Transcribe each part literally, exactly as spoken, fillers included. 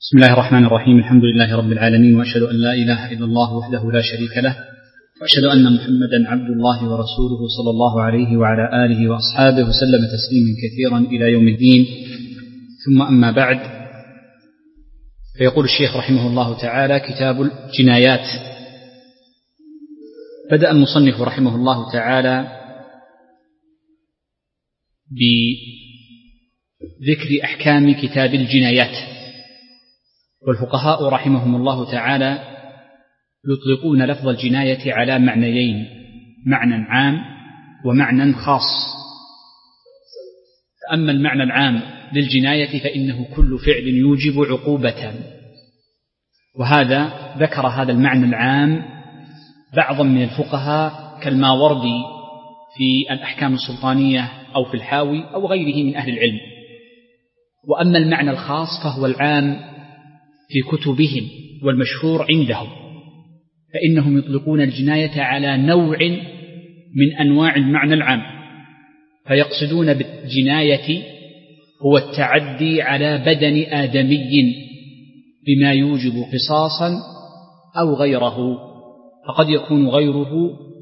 بسم الله الرحمن الرحيم. الحمد لله رب العالمين، وأشهد أن لا إله إلا الله وحده لا شريك له، وأشهد أن محمدا عبد الله ورسوله صلى الله عليه وعلى آله وأصحابه وسلم تسليما كثيرا إلى يوم الدين. ثم أما بعد، فيقول الشيخ رحمه الله تعالى: كتاب الجنايات. بدأ المصنف رحمه الله تعالى بذكر أحكام كتاب الجنايات. والفقهاء رحمهم الله تعالى يطلقون لفظ الجناية على معنيين: معنى عام ومعنى خاص. فأما المعنى العام للجناية فإنه كل فعل يوجب عقوبة، وهذا ذكر هذا المعنى العام بعضا من الفقهاء كالماوردي في الأحكام السلطانية أو في الحاوي أو غيره من أهل العلم. وأما المعنى الخاص فهو العام في كتبهم والمشهور عندهم، فإنهم يطلقون الجناية على نوع من أنواع المعنى العام، فيقصدون بالجناية هو التعدي على بدن آدمي بما يوجب قصاصا أو غيره، فقد يكون غيره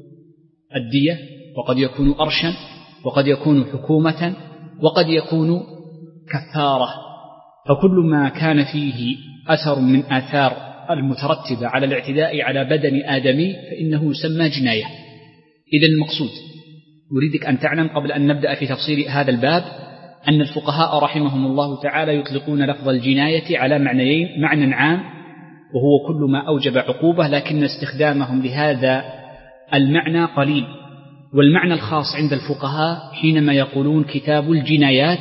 الدية، وقد يكون أرشا، وقد يكون حكومة، وقد يكون كفارة. فكل ما كان فيه أثر من آثار المترتبة على الاعتداء على بدن آدمي فإنه يسمى جناية. إذن المقصود، أريدك أن تعلم قبل أن نبدأ في تفصيل هذا الباب أن الفقهاء رحمهم الله تعالى يطلقون لفظ الجناية على معنيين: معنى عام وهو كل ما أوجب عقوبة، لكن استخدامهم لهذا المعنى قليل. والمعنى الخاص عند الفقهاء حينما يقولون كتاب الجنايات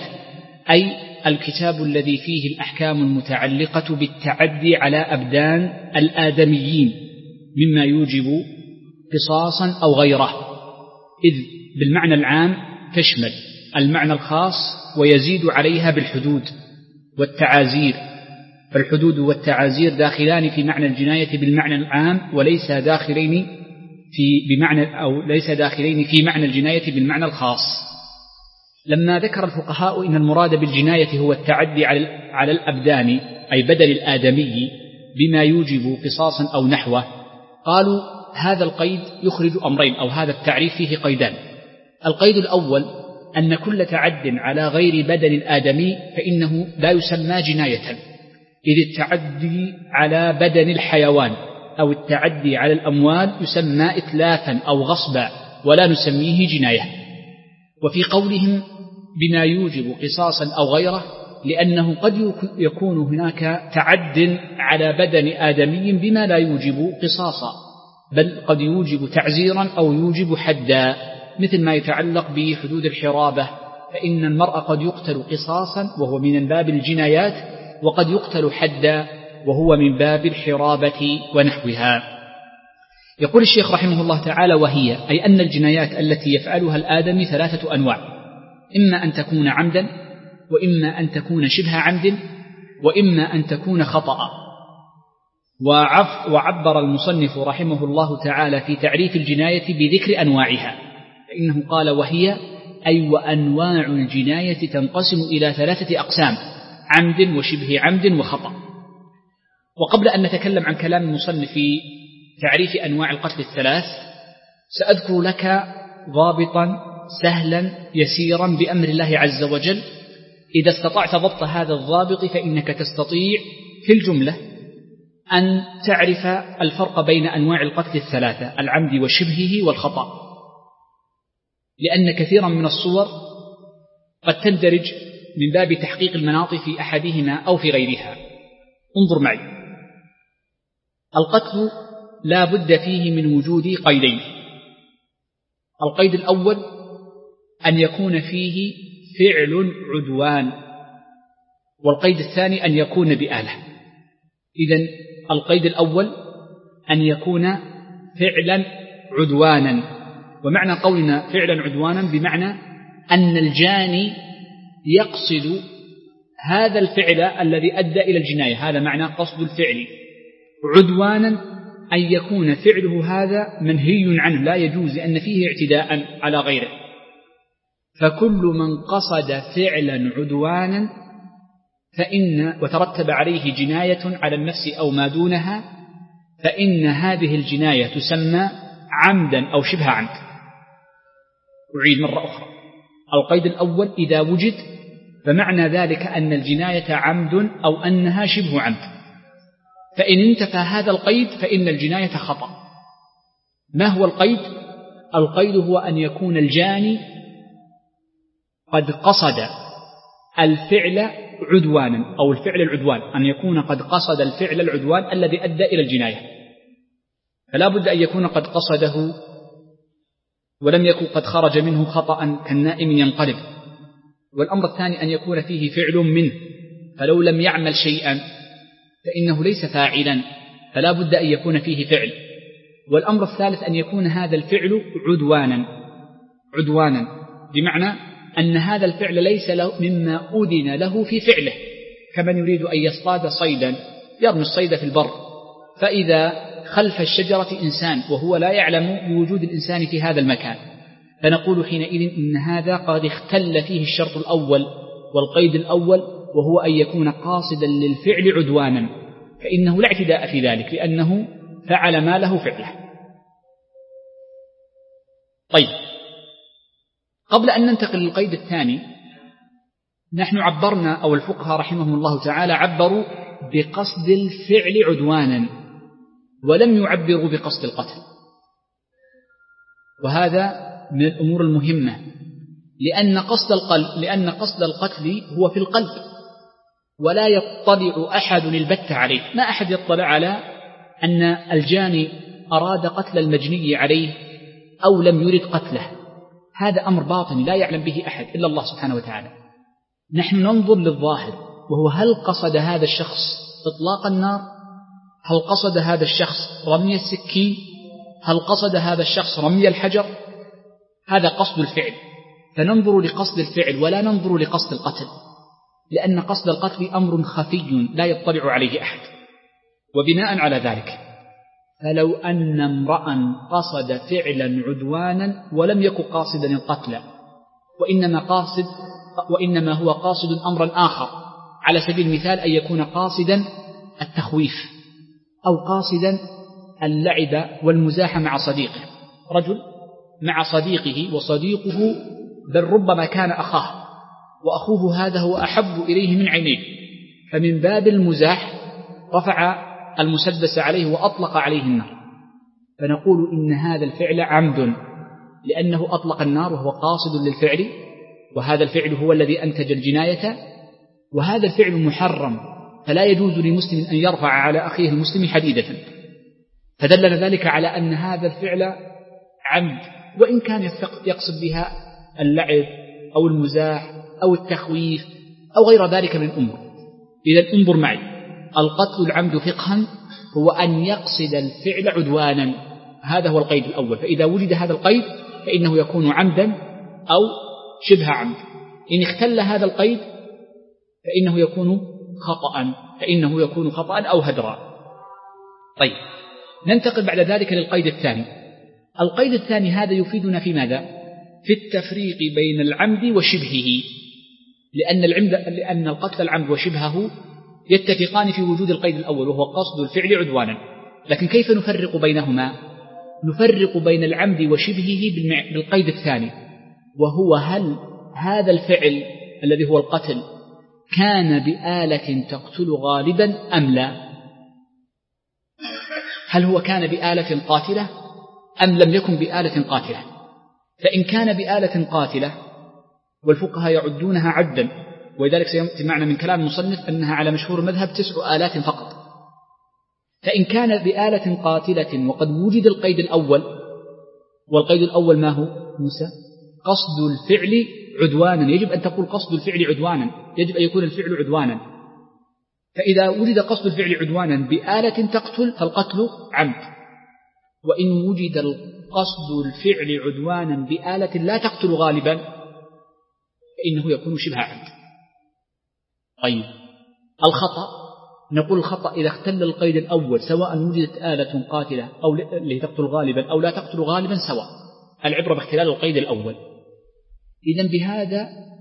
أي الكتاب الذي فيه الأحكام المتعلقة بالتعدي على أبدان الآدميين مما يوجب قصاصا أو غيره، إذ بالمعنى العام تشمل المعنى الخاص ويزيد عليها بالحدود والتعازير. فالحدود والتعازير داخلان في معنى الجناية بالمعنى العام، وليس داخلين في بمعنى أو ليس داخلين في معنى الجناية بالمعنى الخاص. لما ذكر الفقهاء إن المراد بالجناية هو التعدي على الأبدان أي بدل الآدمي بما يوجب قصاصا أو نحوه، قالوا هذا القيد يخرج أمرين، أو هذا التعريف فيه قيدان. القيد الأول أن كل تعد على غير بدن الآدمي فإنه لا يسمى جناية، إذ التعدي على بدن الحيوان أو التعدي على الأموال يسمى إتلافا أو غصبا ولا نسميه جناية. وفي قولهم بما يوجب قصاصا أو غيره، لأنه قد يكون هناك تعد على بدن آدمي بما لا يوجب قصاصا، بل قد يوجب تعزيرا أو يوجب حدا، مثل ما يتعلق بحدود الحرابة، فإن المرء قد يقتل قصاصا وهو من باب الجنايات، وقد يقتل حدا وهو من باب الحرابة ونحوها. يقول الشيخ رحمه الله تعالى: وهي أي أن الجنايات التي يفعلها الآدمي ثلاثة أنواع: إما أن تكون عمدا، وإما أن تكون شبه عمد، وإما أن تكون خطأ. وعبر المصنف رحمه الله تعالى في تعريف الجناية بذكر أنواعها، فإنه قال: وهي أي وأنواع الجناية تنقسم إلى ثلاثة أقسام: عمد وشبه عمد وخطأ. وقبل أن نتكلم عن كلام المصنف في تعريف أنواع القتل الثلاث، سأذكر لك ضابطا سهلا يسيرا بأمر الله عز وجل. إذا استطعت ضبط هذا الضابط فإنك تستطيع في الجملة أن تعرف الفرق بين أنواع القتل الثلاثة: العمد وشبهه والخطأ، لأن كثيرا من الصور قد تندرج من باب تحقيق المناط في أحدهما أو في غيرها. انظر معي، القتل لا بد فيه من وجود قيدين: القيد الأول أن يكون فيه فعل عدوان، والقيد الثاني أن يكون بآلة. إذن القيد الأول أن يكون فعلا عدوانا، ومعنى قولنا فعلا عدوانا بمعنى أن الجاني يقصد هذا الفعل الذي أدى إلى الجناية، هذا معنى قصد الفعل. عدوانا أن يكون فعله هذا منهي عنه، لا يجوز، لأن فيه اعتداء على غيره. فكل من قصد فعلا عدوانا فإن وترتب عليه جناية على النفس أو ما دونها، فإن هذه الجناية تسمى عمدا أو شبه عمد. أعيد مرة أخرى: القيد الأول إذا وجد فمعنى ذلك أن الجناية عمد أو أنها شبه عمد، فإن انتفى هذا القيد فإن الجناية خطأ. ما هو القيد؟ القيد هو أن يكون الجاني قد قصد الفعل عدوانا، أو الفعل العدوان، أن يكون قد قصد الفعل العدوان الذي أدى إلى الجناية، فلا بد أن يكون قد قصده ولم يكن قد خرج منه خطأ كالنائم ينقلب. والأمر الثاني أن يكون فيه فعل منه، فلو لم يعمل شيئا فإنه ليس فاعلا، فلا بد أن يكون فيه فعل. والأمر الثالث أن يكون هذا الفعل عدوانا عدوانا بمعنى أن هذا الفعل ليس له مما أذن له في فعله، كمن يريد أن يصطاد صيدا يرمي الصيد في البر، فإذا خلف الشجرة إنسان وهو لا يعلم بوجود الإنسان في هذا المكان، فنقول حينئذ إن هذا قد اختل فيه الشرط الأول والقيد الأول، وهو أن يكون قاصدا للفعل عدوانا، فإنه لا اعتداء في ذلك لأنه فعل ما له فعله. طيب، قبل أن ننتقل للقيد الثاني، نحن عبرنا أو الفقهاء رحمهم الله تعالى عبروا بقصد الفعل عدوانا ولم يعبروا بقصد القتل، وهذا من الأمور المهمة، لأن قصد القلب لأن قصد القتل هو في القلب، ولا يطلع أحد البتة عليه. ما أحد يطلع على أن الجاني أراد قتل المجني عليه أو لم يرد قتله، هذا أمر باطني لا يعلم به أحد إلا الله سبحانه وتعالى. نحن ننظر للظاهر، وهو هل قصد هذا الشخص إطلاق النار؟ هل قصد هذا الشخص رمي السكين؟ هل قصد هذا الشخص رمي الحجر؟ هذا قصد الفعل، فننظر لقصد الفعل ولا ننظر لقصد القتل، لأن قصد القتل أمر خفي لا يطلع عليه أحد. وبناء على ذلك فلو أن امرأ قصد فعلا عدوانا ولم يكن قاصدا القتل، وإنما قاصد وإنما هو قاصد أمرا آخر، على سبيل المثال أن يكون قاصدا التخويف أو قاصدا اللعب والمزاح مع صديقه، رجل مع صديقه وصديقه بل ربما كان أخاه، وأخوه هذا هو أحب إليه من عينيه، فمن باب المزاح رفع المسدس عليه وأطلق عليه النار، فنقول إن هذا الفعل عمد لأنه أطلق النار وهو قاصد للفعل، وهذا الفعل هو الذي أنتج الجناية، وهذا الفعل محرم، فلا يجوز لمسلم أن يرفع على أخيه المسلم حديدة، فدلنا ذلك على أن هذا الفعل عمد، وإن كان يقصد بها اللعب أو المزاح أو التخويف أو غير ذلك من أمور. إذا انظر معي، القتل العمد فقها هو أن يقصد الفعل عدوانا، هذا هو القيد الأول، فإذا وجد هذا القيد فإنه يكون عمدا أو شبه عمد. إن اختل هذا القيد فإنه يكون خطأ فإنه يكون خطأ أو هدرا. طيب، ننتقل بعد ذلك للقيد الثاني. القيد الثاني هذا يفيدنا في ماذا؟ في التفريق بين العمد وشبهه، لأن العمد لأن القتل العمد وشبهه يتفقان في وجود القيد الأول وهو قصد الفعل عدوانا، لكن كيف نفرق بينهما؟ نفرق بين العمد وشبهه بالقيد الثاني، وهو هل هذا الفعل الذي هو القتل كان بآلة تقتل غالبا أم لا؟ هل هو كان بآلة قاتلة أم لم يكن بآلة قاتلة؟ فإن كان بآلة قاتلة، والفقهاء يعدونها عدا، ولذلك سيأتي معنا من كلام المصنف أنها على مشهور المذهب تسع آلات فقط، فإن كان بآلة قاتلة وقد وجد القيد الأول، والقيد الأول ما هو موسى؟ قصد الفعل عدوانا، يجب أن تقول قصد الفعل عدوانا، يجب أن يكون الفعل عدوانا، فإذا وجد قصد الفعل عدوانا بآلة تقتل فالقتل عمد، وإن وجد قصد الفعل عدوانا بآلة لا تقتل غالبا فإنه يكون شبه عمد. طيب، الخطأ، نقول الخطأ إذا اختل القيد الأول سواء وجدت آلة قاتلة أو اللي تقتل غالبا أو لا تقتل غالبا سواء، العبرة باختلال القيد الأول. إذن بهذا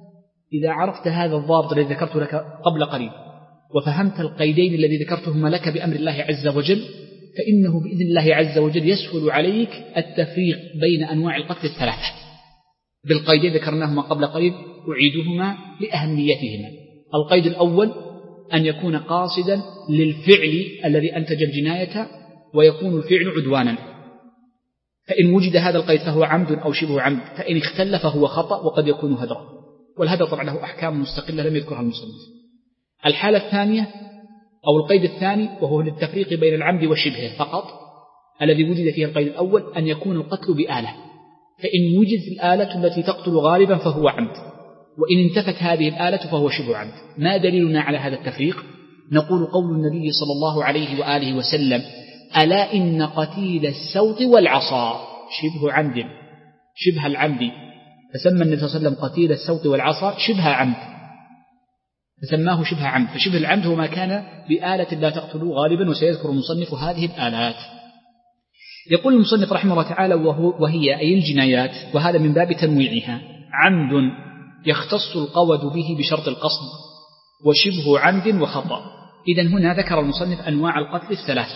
إذا عرفت هذا الضابط الذي ذكرته لك قبل قليل وفهمت القيدين الذي ذكرتهما لك بأمر الله عز وجل، فإنه بإذن الله عز وجل يسهل عليك التفريق بين أنواع القتل الثلاثة بالقيدين ذكرناهما قبل قليل، أعيدهما لأهميتهما. القيد الأول أن يكون قاصدا للفعل الذي أنتج الجناية ويكون الفعل عدوانا، فإن وجد هذا القيد فهو عمد أو شبه عمد، فإن اختل فهو خطأ وقد يكون هدرا، والهدر طبعا له أحكام مستقلة لم يذكرها المصنف. الحالة الثانية أو القيد الثاني وهو للتفريق بين العمد وشبهه فقط، الذي وجد فيه القيد الأول أن يكون القتل بآلة، فإن وجد الآلة التي تقتل غالبا فهو عمد، وإن انتفت هذه الآلة فهو شبه عمد. ما دليلنا على هذا التفريق؟ نقول قول النبي صلى الله عليه وآله وسلم: ألا إن قتيل السوط والعصا شبه عمد، شبه العمد، فسمى النبي صلى الله عليه وسلم قتيل السوط والعصا شبه عمد، فسماه شبه عمد. فشبه العمد هو ما كان بآلة لا تقتل غالبا، وسيذكر المصنف هذه الآلات. يقول المصنف رحمه الله تعالى: وهو وهي أي الجنايات، وهذا من باب تنويعها، عمد يختص القود به بشرط القصد، وشبه عمد وخطأ. إذن هنا ذكر المصنف أنواع القتل الثلاث،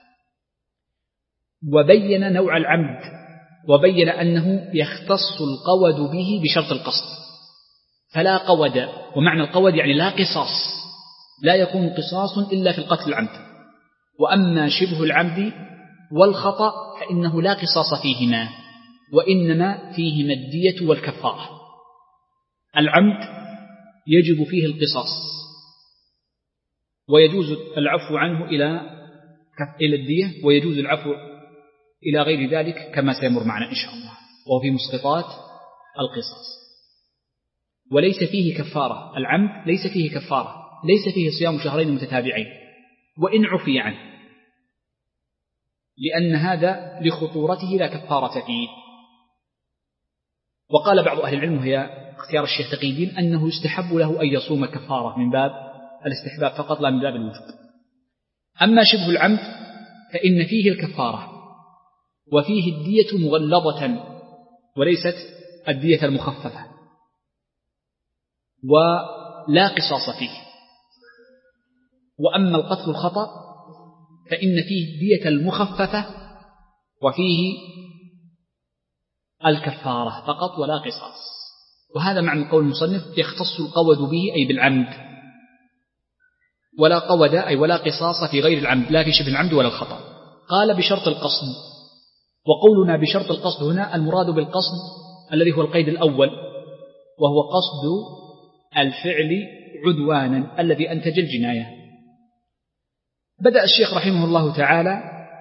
وبين نوع العمد، وبين أنه يختص القود به بشرط القصد، فلا قود، ومعنى القود يعني لا قصاص، لا يكون قصاص إلا في القتل العمد. وأما شبه العمد والخطأ فإنه لا قصاص فيهما، وإنما فيهما الدية والكفارة. العمد يجب فيه القصاص ويجوز العفو عنه إلى إلى الدية، ويجوز العفو إلى غير ذلك كما سيمر معنا إن شاء الله، وهو في مسقطات القصاص. وليس فيه كفارة، العمد ليس فيه كفارة، ليس فيه صيام شهرين متتابعين وإن عفي عنه، لأن هذا لخطورته لا كفارة فيه. وقال بعض أهل العلم، وهي اختيار الشيخ تقي الدين، أنه يستحب له أن يصوم كفارة من باب الاستحباب فقط لا من باب الوجوب. أما شبه العمد فإن فيه الكفارة وفيه الدية مغلظة وليست الدية المخففة، ولا قصاص فيه. وأما القتل الخطأ فإن فيه الدية المخففة وفيه الكفارة فقط ولا قصاص. وهذا معنى قول المصنف: يختص القود به أي بالعمد، ولا قود أي ولا قصاص في غير العمد، لا في شبه العمد ولا الخطأ. قال بشرط القصد، وقولنا بشرط القصد هنا المراد بالقصد الذي هو القيد الأول، وهو قصد الفعل عدوانا الذي أنتج الجناية. بدأ الشيخ رحمه الله تعالى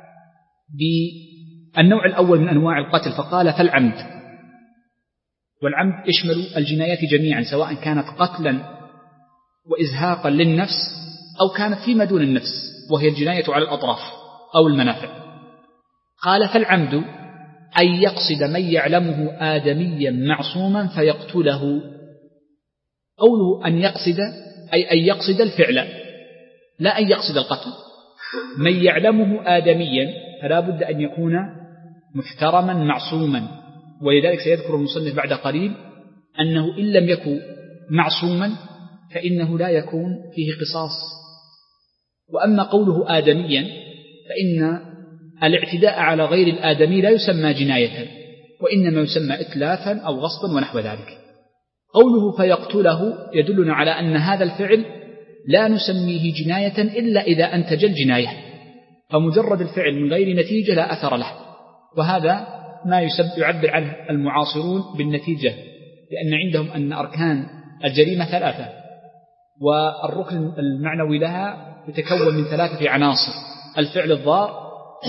بالنوع الأول من أنواع القتل فقال: فالعمد. والعمد يشمل الجنايات جميعا، سواء كانت قتلا وإزهاقا للنفس أو كانت فيما دون النفس، وهي الجناية على الأطراف أو المنافع. قال: فالعمد أن يقصد من يعلمه آدميا معصوما فيقتله. قوله أن يقصد أي أن يقصد الفعل لا أن يقصد القتل. من يعلمه آدميا فلا بد أن يكون محترما معصوما، ولذلك سيذكر المصنف بعد قليل أنه إن لم يكن معصوما فإنه لا يكون فيه قصاص. وأما قوله آدميا فإن الاعتداء على غير الآدمي لا يسمى جناية، وإنما يسمى إتلافا أو غصبا ونحو ذلك. قوله فيقتله يدلنا على أن هذا الفعل لا نسميه جناية إلا إذا أنتج الجناية، فمجرد الفعل من غير نتيجة لا أثر له، وهذا ما يعبر عنه المعاصرون بالنتيجة، لأن عندهم أن أركان الجريمة ثلاثة، والركن المعنوي لها يتكون من ثلاثة عناصر: الفعل الضار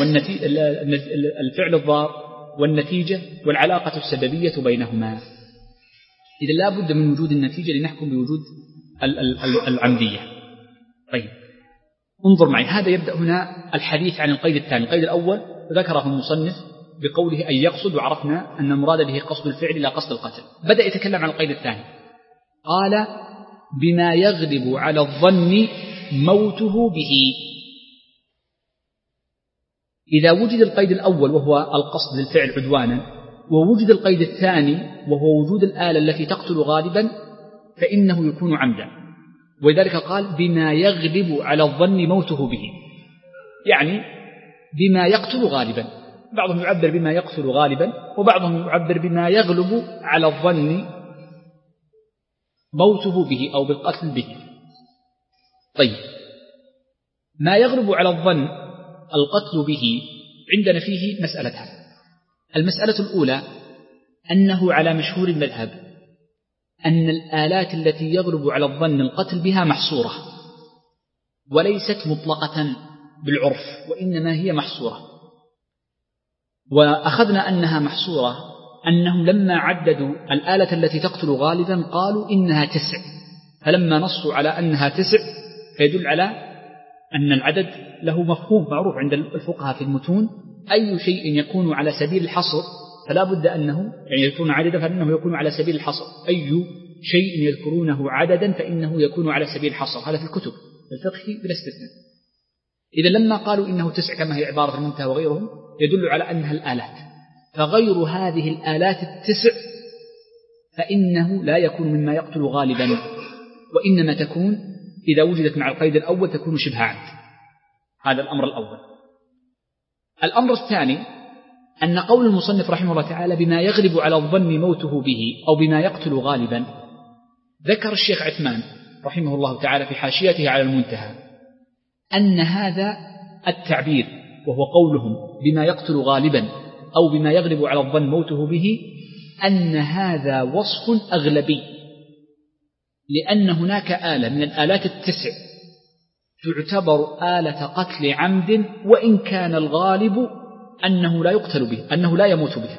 الفعل الضار والنتيجة والعلاقة السببية بينهما. إذا لا بد من وجود النتيجة لنحكم بوجود العمدية. طيب انظر معي، هذا يبدأ هنا الحديث عن القيد الثاني. القيد الأول ذكره المصنف بقوله أن يقصد، وعرفنا أن المراد به قصد الفعل لا قصد القتل. بدأ يتكلم عن القيد الثاني، قال: بما يغلب على الظن موته به. إذا وجد القيد الأول وهو القصد للفعل عدوانا، ووجد القيد الثاني وهو وجود الآلة التي تقتل غالبا، فإنه يكون عمدا. ولذلك قال بما يغلب على الظن موته به، يعني بما يقتل غالبا. بعضهم يعبر بما يقتل غالبا، وبعضهم يعبر بما يغلب على الظن موته به أو بالقتل به. طيب، ما يغلب على الظن القتل به عندنا فيه مسألتان. المسألة الأولى أنه على مشهور المذهب أن الآلات التي يغلب على الظن القتل بها محصورة، وليست مطلقة بالعرف، وإنما هي محصورة. وأخذنا أنها محصورة أنهم لما عددوا الآلة التي تقتل غالبا قالوا إنها تسع، فلما نصوا على أنها تسع فيدل على أن العدد له مفهوم معروف عند الفقهاء في المتون. أي شيء يكون على سبيل الحصر فلا بد أنه يعني يكون عددا، فإنه يكون على سبيل الحصر. أي شيء يذكرونه عددا فإنه يكون على سبيل الحصر، هذا في الكتب الفقه بلا استثناء. إذا لما قالوا إنه تسع كما هي عبارة المنتهى وغيرهم يدل على أنها الآلات، فغير هذه الآلات التسع فإنه لا يكون مما يقتل غالبا، وإنما تكون إذا وجدت مع القيد الأول تكون شبه عمد. هذا الأمر الأول. الأمر الثاني أن قول المصنف رحمه الله تعالى بما يغلب على الظن موته به أو بما يقتل غالبا، ذكر الشيخ عثمان رحمه الله تعالى في حاشيته على المنتهى أن هذا التعبير وهو قولهم بما يقتل غالبا أو بما يغلب على الظن موته به، أن هذا وصف أغلبي، لأن هناك آلة من الآلات التسع تعتبر آلة قتل عمد وإن كان الغالب أنه لا يقتل به، أنه لا يموت به،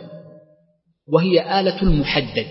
وهي آلة المحدد.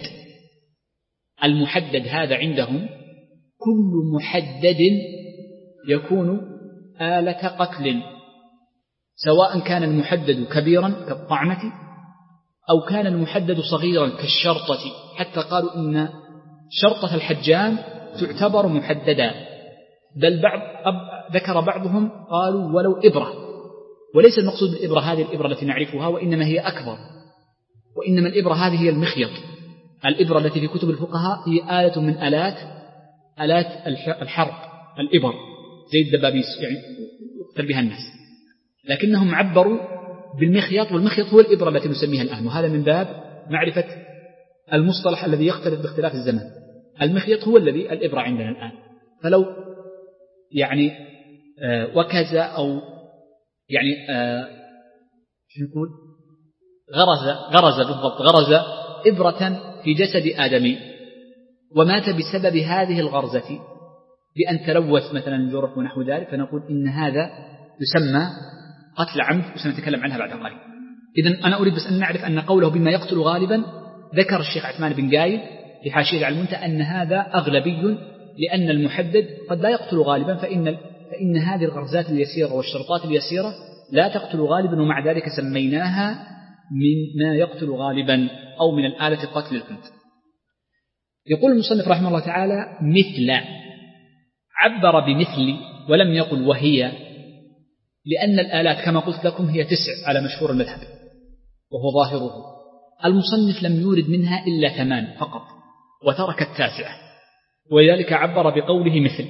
المحدد هذا عندهم كل محدد يكون آلة قتل، سواء كان المحدد كبيرا كالطعنة أو كان المحدد صغيرا كالشرطة، حتى قالوا إن شرطة الحجام تعتبر محددا، بل بعض ذكر بعضهم قالوا ولو إبرة، وليس المقصود بالإبرة هذه الإبرة التي نعرفها، وإنما هي أكبر، وإنما الإبرة هذه هي المخيط. الإبرة التي في كتب الفقهاء هي آلة من آلات آلات الحرب، الإبر زي الدبابيس يعني يقتل بها الناس، لكنهم عبروا بالمخيط، والمخيط هو الإبرة التي نسميها الآن، وهذا من باب معرفة المصطلح الذي يختلف باختلاف الزمان. المخيط هو الذي الإبرة عندنا الآن. فلو يعني آه وكز أو يعني آه شو نقول غرز غرز بالضبط غرز إبرة في جسد آدمي ومات بسبب هذه الغرزة بأن تلوث مثلا الجرح ونحو ذلك، فنقول إن هذا يسمى قتل عمد، وسنتكلم عنها بعد قليل. إذن أنا أريد بس أن نعرف أن قوله بما يقتل غالبا، ذكر الشيخ عثمان بن قايد في حاشية على المنتهى أن هذا أغلبي، لأن المحدد قد لا يقتل غالبا، فإن فإن هذه الغرزات اليسيرة والشرطات اليسيرة لا تقتل غالبا، ومع ذلك سميناها من ما يقتل غالبا أو من الآلة قتل العمد. يقول المصنف رحمه الله تعالى مثل، عبر بمثل ولم يقل وهي، لأن الآلات كما قلت لكم هي تسع على مشهور المذهب وهو ظاهره. المصنف لم يورد منها إلا ثمان فقط وترك التاسعة، ولذلك عبر بقوله مثل.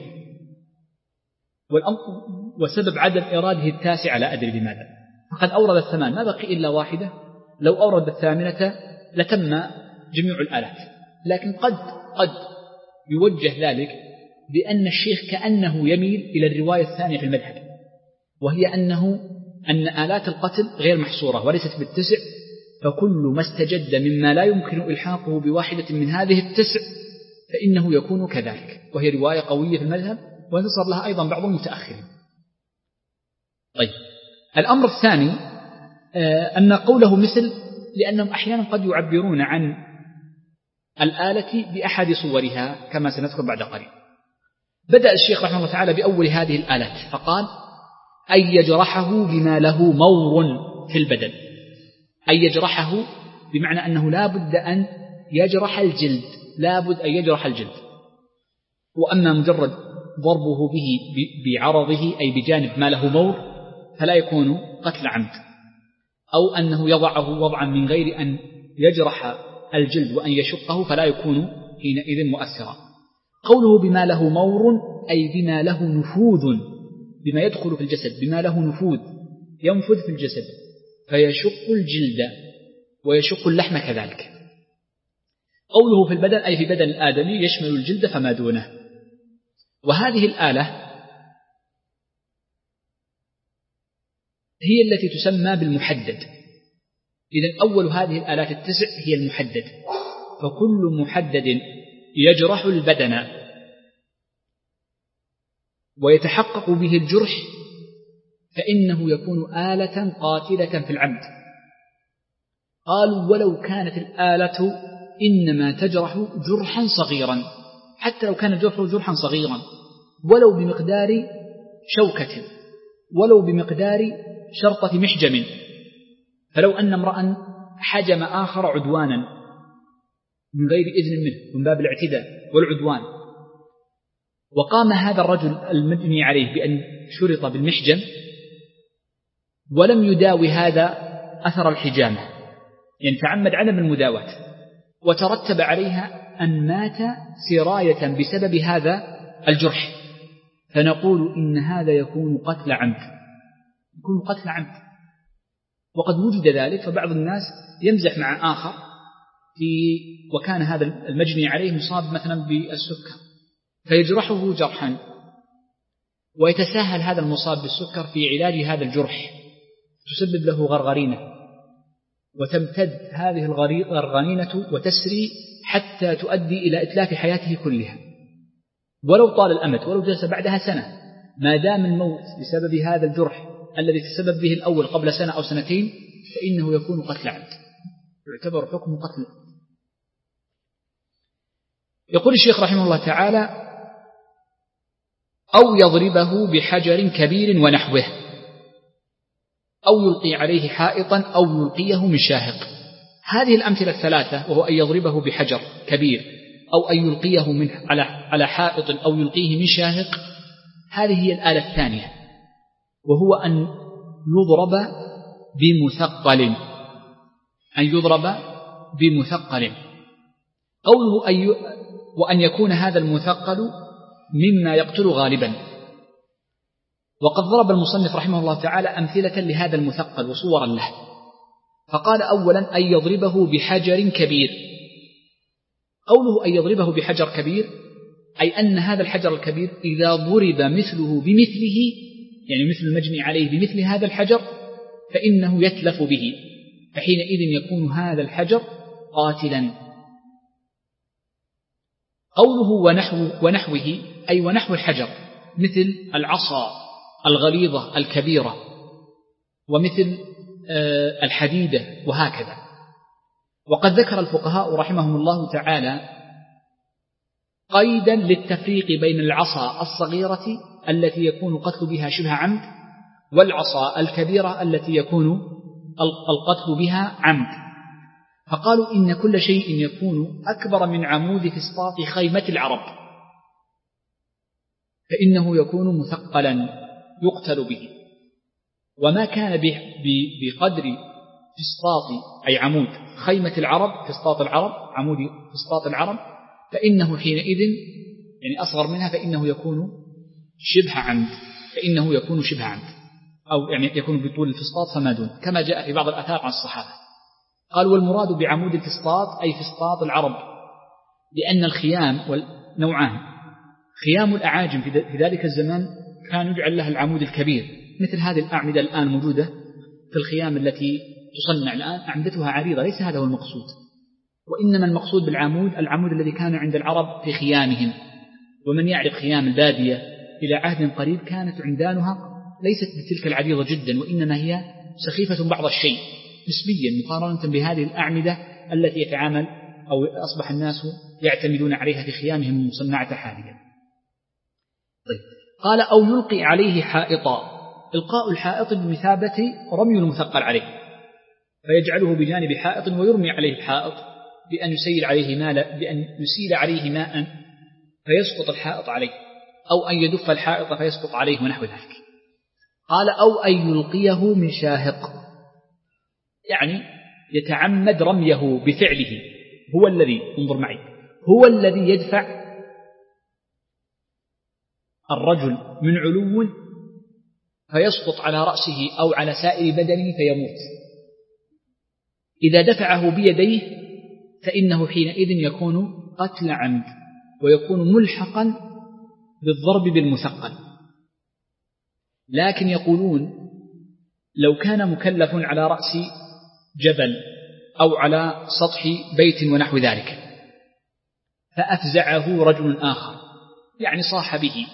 وسبب عدم إراده التاسعة لا أدري بماذا، فقد أورد الثمان ما بقي إلا واحدة، لو أورد الثامنة لتم جميع الآلات. لكن قد قد يوجه ذلك بأن الشيخ كأنه يميل إلى الرواية الثانية في المذهب، وهي أنه أن آلات القتل غير محصورة وليست بالتسع، فكل ما استجد مما لا يمكن إلحاقه بواحدة من هذه التسع فإنه يكون كذلك، وهي رواية قوية في المذهب وانتصر لها أيضا بعض المتأخرين. طيب، الأمر الثاني أن قوله مثل، لأنهم أحيانا قد يعبرون عن الآلة بأحد صورها كما سنذكر بعد قليل. بدأ الشيخ رحمه الله تعالى بأول هذه الآلات فقال أن يجرحه بما له مور في البدن. أن يجرحه بمعنى أنه لا بد أن يجرح الجلد، لا بد أن يجرح الجلد. وأما مجرد ضربه به بعرضه أي بجانب ما له مور فلا يكون قتل عمد، أو أنه يضعه وضعا من غير أن يجرح الجلد وأن يشقه فلا يكون حينئذ مؤثرا. قوله بما له مور أي بما له نفوذ، بما يدخل في الجسد، بما له نفوذ ينفذ في الجسد فيشق الجلد ويشق اللحم كذلك. قوله في البدن أي في بدن الآدمي يشمل الجلد فما دونه. وهذه الآلة هي التي تسمى بالمحدد. إذن أول هذه الآلات التسع هي المحدد، فكل محدد يجرح البدن ويتحقق به الجرح فإنه يكون آلة قاتلة في العمد. قالوا ولو كانت الآلة إنما تجرح جرحا صغيرا، حتى لو كان الجرح جرحا صغيرا ولو بمقدار شوكة ولو بمقدار شرطة محجم، فلو أن امرأ حجم آخر عدوانا من غير إذن منه من باب الاعتداء والعدوان، وقام هذا الرجل المجني عليه بأن شرط بالمحجم ولم يداوي هذا أثر الحجامة، يعني تعمد عدم المداواة وترتب عليها أن مات سراية بسبب هذا الجرح، فنقول إن هذا يكون قتل عمد، يكون قتل عمد. وقد وجد ذلك، فبعض الناس يمزح مع آخر في وكان هذا المجني عليه مصاب مثلا بالسكر فيجرحه جرحا، ويتساهل هذا المصاب بالسكر في علاج هذا الجرح، تسبب له غرغرينة، وتمتد هذه الغرغرينة وتسري حتى تؤدي إلى إتلاف حياته كلها ولو طال الأمد، ولو جلس بعدها سنة، ما دام الموت بسبب هذا الجرح الذي تسبب به الأول قبل سنة أو سنتين فإنه يكون قتل عمد، يعتبر حكم قتل. يقول الشيخ رحمه الله تعالى: أو يضربه بحجر كبير ونحوه، أو يلقي عليه حائطا، أو يلقيه من شاهق. هذه الأمثلة الثلاثة، وهو أن يضربه بحجر كبير أو أن يلقيه من على على حائط أو يلقيه من شاهق، هذه هي الآلة الثانية، وهو أن يضرب بمثقل، أن يضرب بمثقل. قوله أن ي... وأن يكون هذا المثقل مما يقتل غالبا. وقد ضرب المصنف رحمه الله تعالى أمثلة لهذا المثقل وصورا له، فقال أولا أن يضربه بحجر كبير. قوله أن يضربه بحجر كبير أي أن هذا الحجر الكبير إذا ضرب مثله بمثله، يعني مثل المجني عليه بمثل هذا الحجر، فإنه يتلف به، فحينئذ يكون هذا الحجر قاتلا. قوله ونحو ونحوه أي ونحو الحجر، مثل العصا الغليظة الكبيرة، ومثل الحديدة، وهكذا. وقد ذكر الفقهاء رحمهم الله تعالى قيدا للتفريق بين العصا الصغيرة التي يكون القتل بها شبه عمد، والعصا الكبيرة التي يكون القتل بها عمد. فقالوا إن كل شيء يكون أكبر من عمود فسطاط خيمة العرب فإنه يكون مثقلا يقتل به، وما كان بقدر فسطاط أي عمود خيمة العرب، فسطاط العرب، عمود فسطاط العرب، فإنه حينئذ يعني أصغر منها فإنه يكون شبه عمد، فإنه يكون شبه عمد، أو يعني يكون بطول الفسطاط فما دون، كما جاء في بعض الآثار عن الصحابة. قال والمراد بعمود الفسطاط أي فسطاط العرب، لأن الخيام نوعان: خيام الأعاجم في ذلك الزمان كان يجعل لها العمود الكبير، مثل هذه الأعمدة الآن موجودة في الخيام التي تصنع الآن، أعمدتها عريضة، ليس هذا هو المقصود، وإنما المقصود بالعمود العمود الذي كان عند العرب في خيامهم. ومن يعرف خيام البادية إلى عهد قريب كانت عمدانها ليست بتلك العريضة جدا، وإنما هي سخيفة بعض الشيء نسبيا مقارنة بهذه الأعمدة التي يتعامل أو أصبح الناس يعتمدون عليها في خيامهم المصنعة حاليا. طيب. قال أو يلقي عليه حائطا. إلقاء الحائط بمثابة رمي المثقل عليه، فيجعله بجانب حائط ويرمي عليه الحائط بأن يسيل عليه ماء بأن يسيل عليه ماء فيسقط الحائط عليه، أو أن يدف الحائط فيسقط عليه ونحو ذلك. قال أو أن يلقيه من شاهق، يعني يتعمد رميه بفعله، هو الذي انظر معي هو الذي يدفع الرجل من علو فيسقط على رأسه أو على سائر بدنه فيموت. إذا دفعه بيديه فإنه حينئذ يكون قتل عمد ويكون ملحقا بالضرب بالمثقل. لكن يقولون لو كان مكلف على رأس جبل أو على سطح بيت ونحو ذلك فأفزعه رجل آخر يعني صاح به،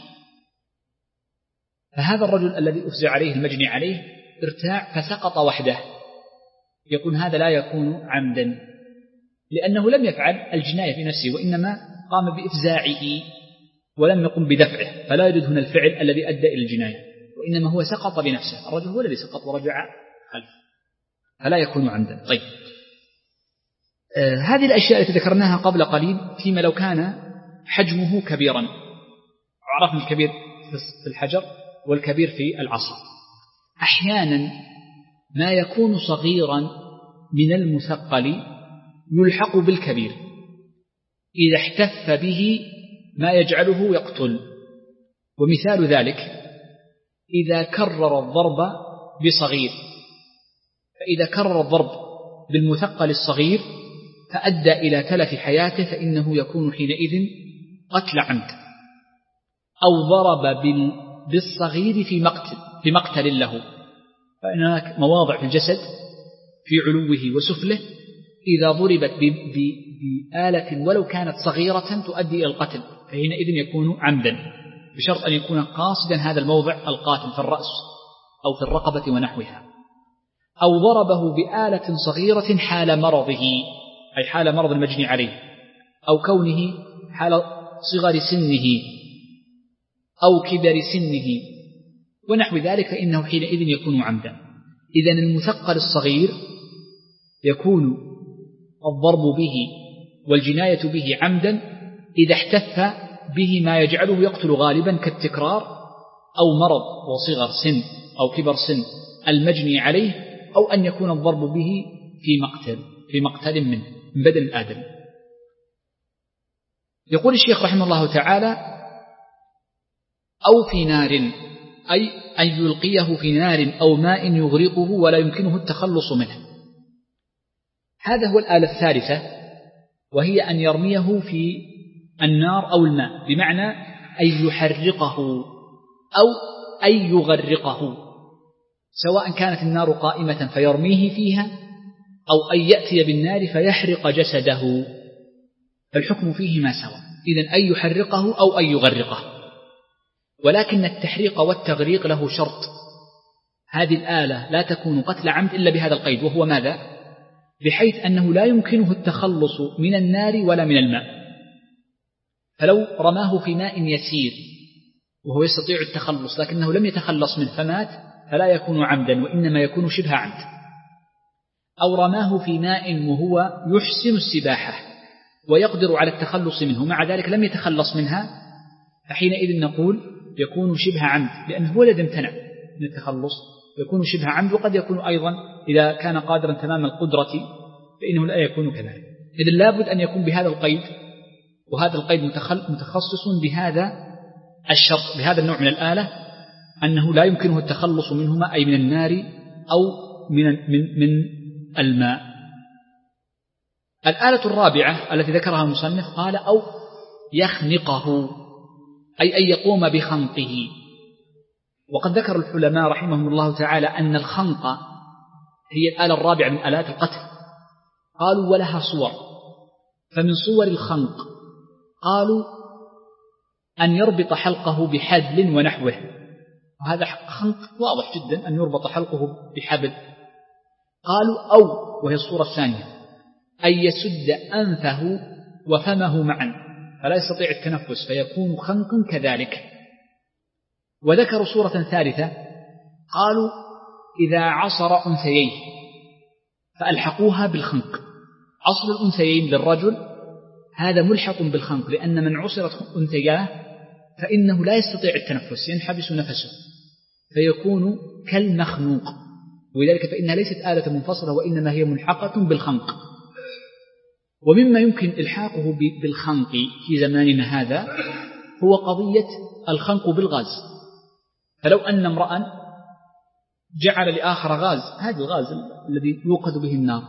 فهذا الرجل الذي أفزع عليه المجني عليه ارتاع فسقط وحده، يكون هذا لا يكون عمدا لأنه لم يفعل الجناية في نفسه وإنما قام بإفزاعه ولم يقم بدفعه، فلا يوجد هنا الفعل الذي أدى إلى الجناية، وإنما هو سقط بنفسه، الرجل هو الذي سقط ورجع خلفه، فلا يكون عمدا. طيب آه هذه الأشياء التي ذكرناها قبل قليل فيما لو كان حجمه كبيرا، عرفنا الكبير في الحجر والكبير في العصا. أحيانا ما يكون صغيرا من المثقل يلحق بالكبير إذا احتف به ما يجعله يقتل، ومثال ذلك إذا كرر الضرب بصغير، فإذا كرر الضرب بالمثقل الصغير فأدى إلى تلف حياته فإنه يكون حينئذ قتل عمد. أو ضرب بالصغير في مقتل, في مقتل له، فإن هناك مواضع في الجسد في علوه وسفله إذا ضربت بآلة ولو كانت صغيرة تؤدي إلى القتل فحينئذ يكون عمدا، بشرط أن يكون قاصدا هذا الموضع القاتل في الرأس أو في الرقبة ونحوها. أو ضربه بآلة صغيرة حال مرضه، أي حال مرض المجني عليه، أو كونه حال صغر سنه أو كبر سنه ونحو ذلك، فإنه حينئذ يكون عمدا. إذن المثقل الصغير يكون الضرب به والجناية به عمدا إذا احتف به ما يجعله يقتل غالبا كالتكرار أو مرض وصغر سن أو كبر سن المجني عليه، أو أن يكون الضرب به في مقتل في مقتل منه من بدن الآدم. يقول الشيخ رحمه الله تعالى: أو في نار، أي أن يلقيه في نار أو ماء يغرقه ولا يمكنه التخلص منه. هذا هو الآلة الثالثة، وهي أن يرميه في النار أو الماء، بمعنى أن يحرقه أو أن يغرقه، سواء كانت النار قائمة فيرميه فيها أو أن يأتي بالنار فيحرق جسده، فالحكم فيهما سواء. إذن أن يحرقه أو أن يغرقه. ولكن التحريق والتغريق له شرط، هذه الآلة لا تكون قتل عمد إلا بهذا القيد، وهو ماذا؟ بحيث أنه لا يمكنه التخلص من النار ولا من الماء، فلو رماه في ماء يسير وهو يستطيع التخلص لكنه لم يتخلص منه فمات فلا يكون عمدا وإنما يكون شبه عمد. أو رماه في ماء وهو يحسن السباحة ويقدر على التخلص منه مع ذلك لم يتخلص منها، فحينئذ نقول يكون شبه عمد، لأنه هو الذي امتنع من التخلص، يكون شبه عمد. وقد يكون أيضا إذا كان قادرا تمام القدرة فإنه لا يكون كذلك. إذن لابد أن يكون بهذا القيد، وهذا القيد متخصص بهذا الشرط، بهذا النوع من الآلة، أنه لا يمكنه التخلص منهما، أي من النار أو من من من الماء. الآلة الرابعة التي ذكرها المصنف قال: أو يخنقه، أي أن يقوم بخنقه. وقد ذكر العلماء رحمهم الله تعالى أن الخنق هي الآلة الرابعة من آلات القتل، قالوا ولها صور. فمن صور الخنق قالوا أن يربط حلقه بحبل ونحوه، وهذا خنق واضح جدا أن يربط حلقه بحبل. قالوا أو، وهي الصورة الثانية، أن يسد أنفه وفمه معا فلا يستطيع التنفس فيكون خنقا كذلك. وذكروا صورة ثالثة قالوا إذا عصر أنثيين فألحقوها بالخنق. عصر الأنثيين للرجل هذا ملحق بالخنق، لأن من عصرت أنثياه فإنه لا يستطيع التنفس، ينحبس نفسه فيكون كالمخنوق، ولذلك فإنها ليست آلة منفصلة وإنما هي ملحقة بالخنق. ومما يمكن إلحاقه بالخنق في زماننا هذا هو قضية الخنق بالغاز. فلو أن امرأ جعل لآخر غاز، هذا الغاز الذي يوقد به النار،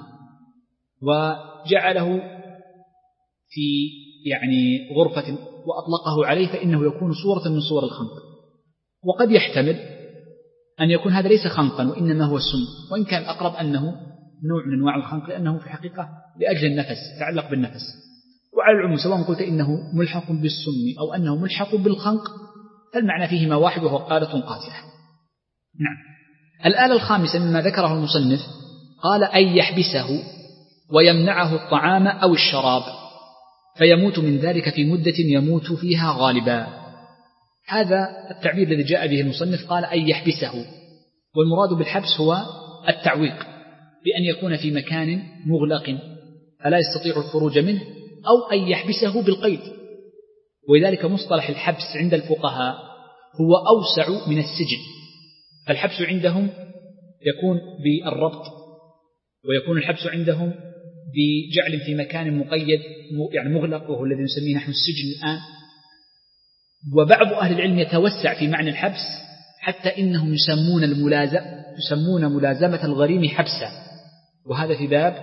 وجعله في يعني غرفة وأطلقه عليه، فإنه يكون صورة من صور الخنق. وقد يحتمل أن يكون هذا ليس خنقا وإنما هو السم، وإن كان أقرب أنه نوع من أنواع الخنق، لأنه في حقيقة لأجل النفس، يتعلق بالنفس. وعلى العموم سواء قلت إنه ملحق بالسم أو أنه ملحق بالخنق، فالمعنى فيهما واحد، وهو آلة قاتلة. نعم. الآلة الخامسة مما ذكره المصنف قال أن يحبسه ويمنعه الطعام أو الشراب فيموت من ذلك في مدة يموت فيها غالبا. هذا التعبير الذي جاء به المصنف، قال أن يحبسه، والمراد بالحبس هو التعويق، بأن يكون في مكان مغلق فلا يستطيع الخروج منه، أو أن يحبسه بالقيد. ولذلك مصطلح الحبس عند الفقهاء هو أوسع من السجن. فالحبس عندهم يكون بالربط، ويكون الحبس عندهم بجعل في مكان مقيد يعني مغلق، وهو الذي نسميه نحن السجن الآن. وبعض أهل العلم يتوسع في معنى الحبس حتى إنهم يسمون الملازمة يسمون ملازمة الغريم حبسا، وهذا في باب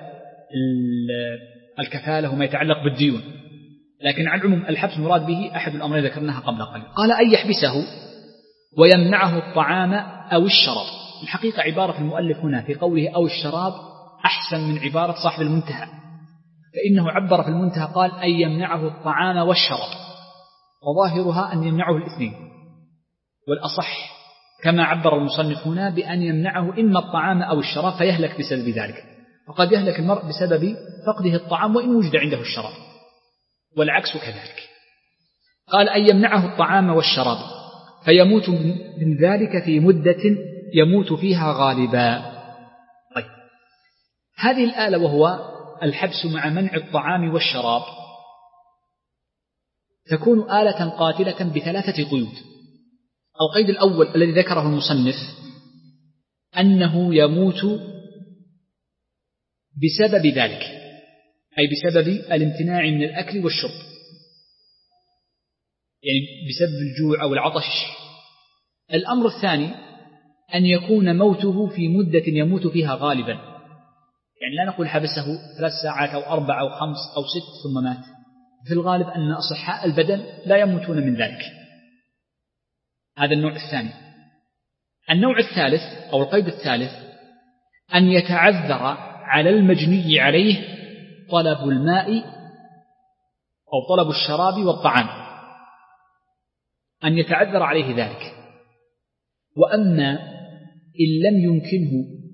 الكفالة وما يتعلق بالديون. لكن على العموم الحبس مراد به أحد الأمرين ذكرناها قبل قليل. قال أن يحبسه ويمنعه الطعام أو الشراب. الحقيقة عبارة المؤلف هنا في قوله أو الشراب أحسن من عبارة صاحب المنتهى، فإنه عبر في المنتهى قال أن يمنعه الطعام والشراب، وظاهرها أن يمنعه الاثنين، والأصح كما عبر المصنف هنا بأن يمنعه إما الطعام أو الشراب فيهلك بسبب ذلك. وقد يهلك المرء بسبب فقده الطعام وإن وجد عنده الشراب، والعكس كذلك. قال أن يمنعه الطعام والشراب فيموت من ذلك في مدة يموت فيها غالبا. طيب، هذه الآلة وهو الحبس مع منع الطعام والشراب تكون آلة قاتلة بثلاثة قيود. القيد الأول الذي ذكره المصنف أنه يموت بسبب ذلك، أي بسبب الامتناع من الأكل والشرب، يعني بسبب الجوع أو العطش. الأمر الثاني أن يكون موته في مدة يموت فيها غالبا، يعني لا نقول حبسه ثلاث ساعات أو أربع أو خمس أو ست ثم مات. في الغالب أن أصحاء البدن لا يموتون من ذلك. هذا النوع الثاني. النوع الثالث أو القيد الثالث أن يتعذر على المجني عليه طلب الماء أو طلب الشراب والطعام، أن يتعذر عليه ذلك. وأما إن لم يمكنه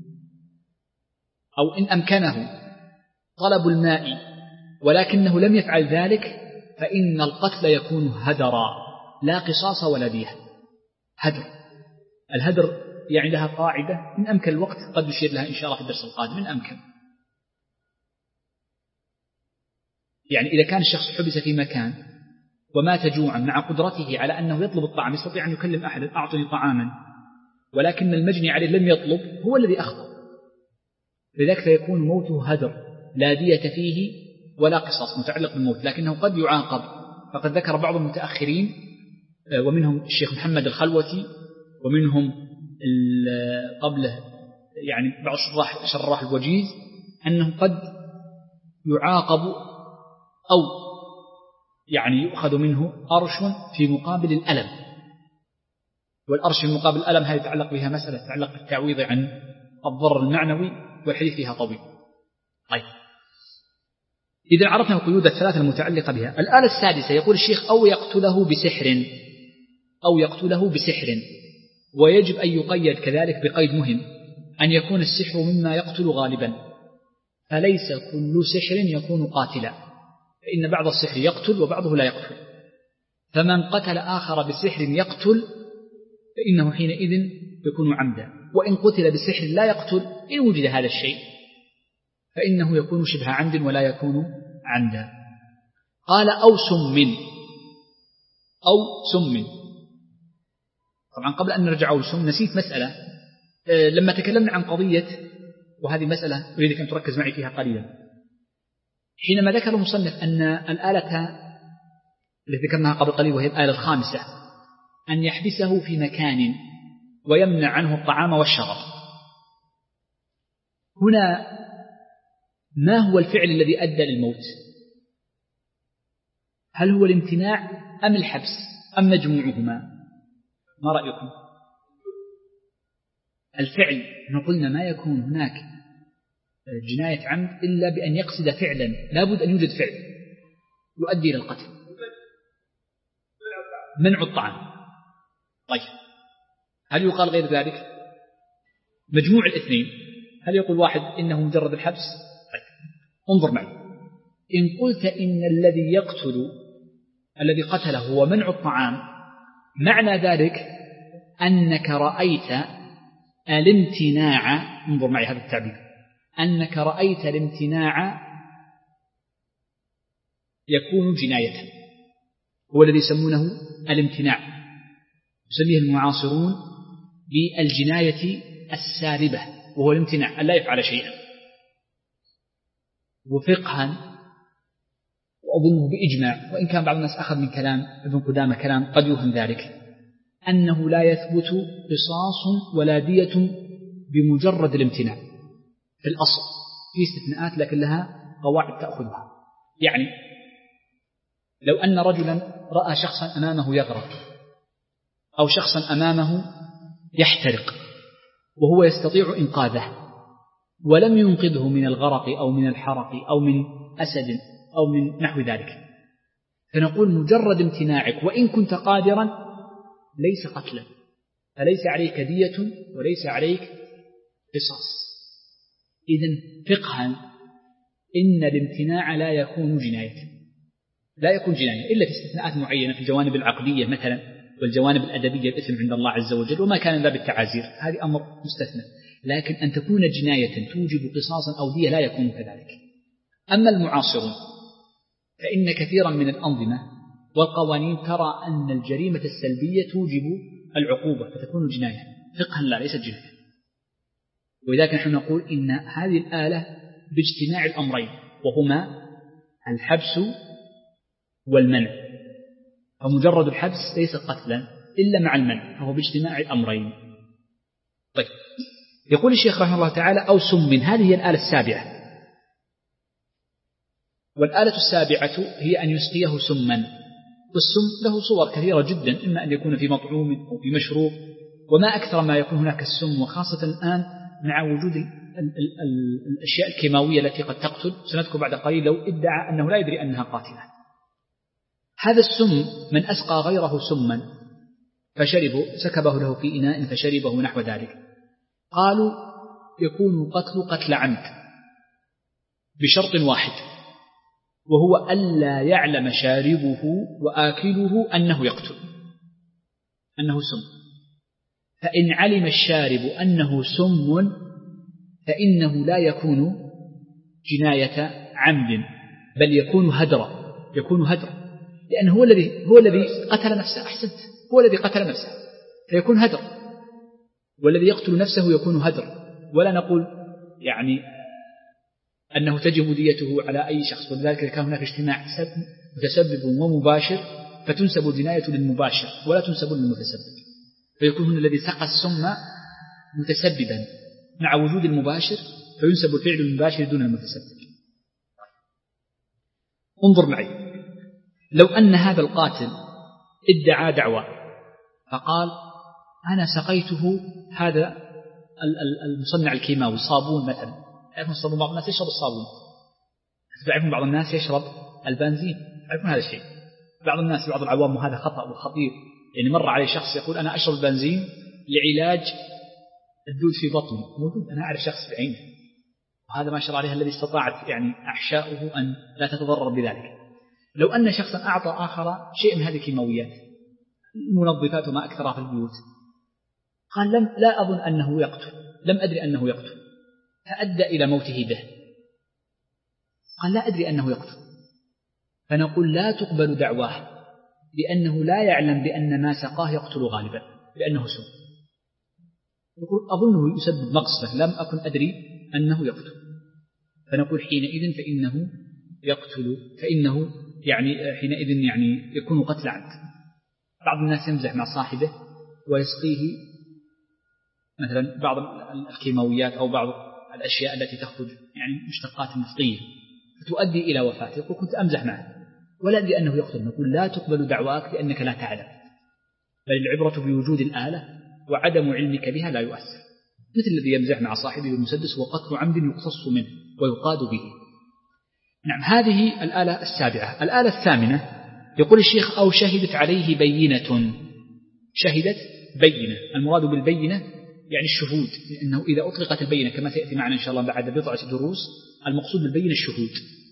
أو إن أمكنه طلب الماء ولكنه لم يفعل ذلك فإن القتل يكون هدرا، لا قصاص ولا دية. هدر، الهدر يعني لها قاعدة إن أمكن الوقت قد نشير لها إن شاء الله في الدرس القادم. إن أمكن، يعني إذا كان الشخص حبس في مكان ومات جوعا مع قدرته على أنه يطلب الطعام، يستطيع أن يكلم أحد أعطني طعاما، ولكن المجني عليه لم يطلب، هو الذي أخطأ، لذلك فيكون موته هدر لا دية فيه ولا قصاص متعلق بالموت، لكنه قد يعاقب. فقد ذكر بعض المتأخرين ومنهم الشيخ محمد الخلوتي ومنهم قبله يعني بعض شراح شراح الوجيز أنه قد يعاقب أو يعني يؤخذ منه أرش في مقابل الألم. والأرش في مقابل الألم هذه يتعلق بها مسألة تتعلق بالتعويض عن الضرر المعنوي، والحديث فيها طويل. طيب، إذا عرفنا القيود الثلاثة المتعلقة بها. الآلة السادسة يقول الشيخ أو يقتله بسحر، أو يقتله بسحر، ويجب أن يقيد كذلك بقيد مهم، أن يكون السحر مما يقتل غالبا، فليس كل سحر يكون قاتلا، فإن بعض السحر يقتل وبعضه لا يقتل. فمن قتل آخر بسحر يقتل فإنه حينئذ يكون عمدا، وإن قتل بسحر لا يقتل إن وجد هذا الشيء فإنه يكون شبه عمد ولا يكون عمدا. قال أو سم، أو سم. طبعا قبل أن نرجع أو سم نسيت مسألة لما تكلمنا عن قضية، وهذه مسألة أريدك أن تركز معي فيها قليلا. حينما ذكر المصنف أن الآلة التي ذكرناها قبل قليل وهي الآلة الخامسة، أن يحبسه في مكان ويمنع عنه الطعام والشراب. هنا ما هو الفعل الذي أدى للموت؟ هل هو الامتناع أم الحبس أم مجموعهما؟ ما رأيكم؟ الفعل قلنا ما يكون هناك جناية عمد إلا بأن يقصد فعلا، لابد أن يوجد فعل يؤدي إلى القتل. منع الطعام. طيب هل يقال غير ذلك؟ مجموع الاثنين، هل يقول واحد إنه مجرد الحبس؟ طيب انظر معي، إن قلت إن الذي يقتل الذي قتله هو منع الطعام، معنى ذلك أنك رأيت الامتناع، انظر معي هذا التعبير، أنك رأيت الامتناع يكون جناية، هو الذي يسمونه الامتناع، يسميه المعاصرون بالجناية السالبة، وهو الامتناع أن لا يفعل شيئا. وفقها وأظنه بإجماع، وإن كان بعض الناس أخذ من كلام ابن قدامة كلام قد يوهم ذلك، أنه لا يثبت قصاص ولا دية بمجرد الامتناع في الأصل، في استثناءات لكن لها قواعد تأخذها. يعني لو أن رجلا رأى شخصا أمامه يغرق أو شخصا أمامه يحترق وهو يستطيع إنقاذه ولم ينقذه من الغرق أو من الحرق أو من أسد أو من نحو ذلك، فنقول مجرد امتناعك وإن كنت قادرا ليس قتلا، فليس عليك دية وليس عليك قصاص. إذن فقها إن الامتناع لا يكون جناية، لا يكون جناية إلا في استثناءات معينة في الجوانب العقدية مثلا والجوانب الأدبية، الإثم عند الله عز وجل وما كان ذا بالتعازير، هذه أمر مستثنى. لكن أن تكون جناية توجب قصاصا أو دية لا يكون كذلك. أما المعاصرون فإن كثيرا من الأنظمة والقوانين ترى أن الجريمة السلبية توجب العقوبة فتكون جناية، فقها لا ليست جناية. ولذلك نحن نقول إن هذه الآلة باجتماع الأمرين وهما الحبس والمنع، فمجرد الحبس ليس قتلا إلا مع المنع، فهو باجتماع الأمرين. طيب يقول الشيخ رحمه الله تعالى أو سم، هذه هي الآلة السابعة. والآلة السابعة هي أن يسقيه سما، والسم له صور كثيرة جدا، إما أن يكون في مطعوم أو في مشروب، وما أكثر ما يكون هناك السم، وخاصة الآن مع وجود ال ال ال الأشياء الكيماوية التي قد تقتل. سنذكر بعد قليل لو ادعى أنه لا يدري أنها قاتلة. هذا السم من أسقى غيره سما فشربه سكبه له في إناء فشربه نحو ذلك، قالوا يكون قتل قتل عمد بشرط واحد، وهو ألا يعلم شاربه وآكله أنه يقتل، أنه سم. فإن علم الشارب أنه سم فإنه لا يكون جناية عمد، بل يكون هدر، يكون هدر، لأنه هو الذي هو الذي قتل نفسه. أحسنت، هو الذي قتل نفسه فيكون هدر، والذي يقتل نفسه يكون هدر. ولا نقول يعني أنه تجب ديته على أي شخص، ولذلك كان هناك اجتماع متسبب ومباشر فتنسب الجناية للمباشر ولا تنسب للمتسبب، فيكون هنا الذي سقى السم متسببا مع وجود المباشر فينسب الفعل المباشر دون المتسبب. انظر معي، لو أن هذا القاتل ادعى دعوى فقال أنا سقيته هذا المصنع الكيماوي صابون مثلا، تعرفون الصابون، بعض الناس يشرب الصابون، تعرفون بعض الناس يشرب البنزين، تعرفون هذا الشيء. بعض الناس بعض العوام، وهذا خطأ وخطير، يعني مر عليه شخص يقول أنا أشرب البنزين لعلاج الدود في بطني، موجود، أنا أعرف شخص بعينه، وهذا ما شرع عليه الذي استطاعت يعني أحشاؤه أن لا تتضرر بذلك. لو أن شخصا أعطى آخر شيء من هذه الكيماويات المنظفات وما أكثرها في البيوت، قال لم لا أظن أنه يقتل، لم أدري أنه يقتل، فأدى إلى موته به، قال لا أدري أنه يقتل، فنقول لا تقبل دعواه لأنه لا يعلم بأن ما سقاه يقتل غالبا لأنه سم. يقول أظنه يسبب نقص لم أكن أدري أنه يقتل، فنقول حينئذ فإنه يقتل، فإنه يعني حينئذ يعني يكون قتل عمد. بعض الناس يمزح مع صاحبه ويسقيه مثلا بعض الكيماويات أو بعض الأشياء التي تخرج يعني مشتقات نفطية فتؤدي إلى وفاته، يقول كنت أمزح معه ولا أدري أنه يقتل. نقول لا تقبل دعواك لأنك لا تعلم، بل العبرة بوجود الآلة وعدم علمك بها لا يؤثر. مثل الذي يمزح مع صاحبه بالمسدس وقتل عمد يقتص منه ويقاد به. نعم، هذه الآلة السابعة. الآلة الثامنة يقول الشيخ أو شهدت عليه بينة. شهدت بينة، المراد بالبينة يعني الشهود، لأنه إذا أطلقت البينة كما سيأتي معنا إن شاء الله بعد بضعة دروس المقصود بالبينة الشهود.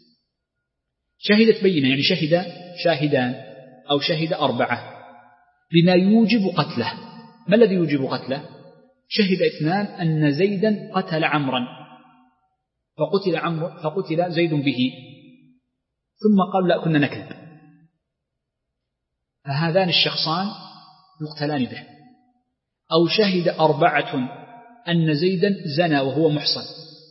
شهدت بينة يعني شهد شاهدان أو شهد أربعة بما يوجب قتله. ما الذي يوجب قتله؟ شهد اثنان أن زيدا قتل عمرا فقتل, عمرو فقتل زيد به، ثم قال لا كنا نكذب، فهذان الشخصان يقتلان به. أو شهد أربعة أن زيدا زنى وهو محصن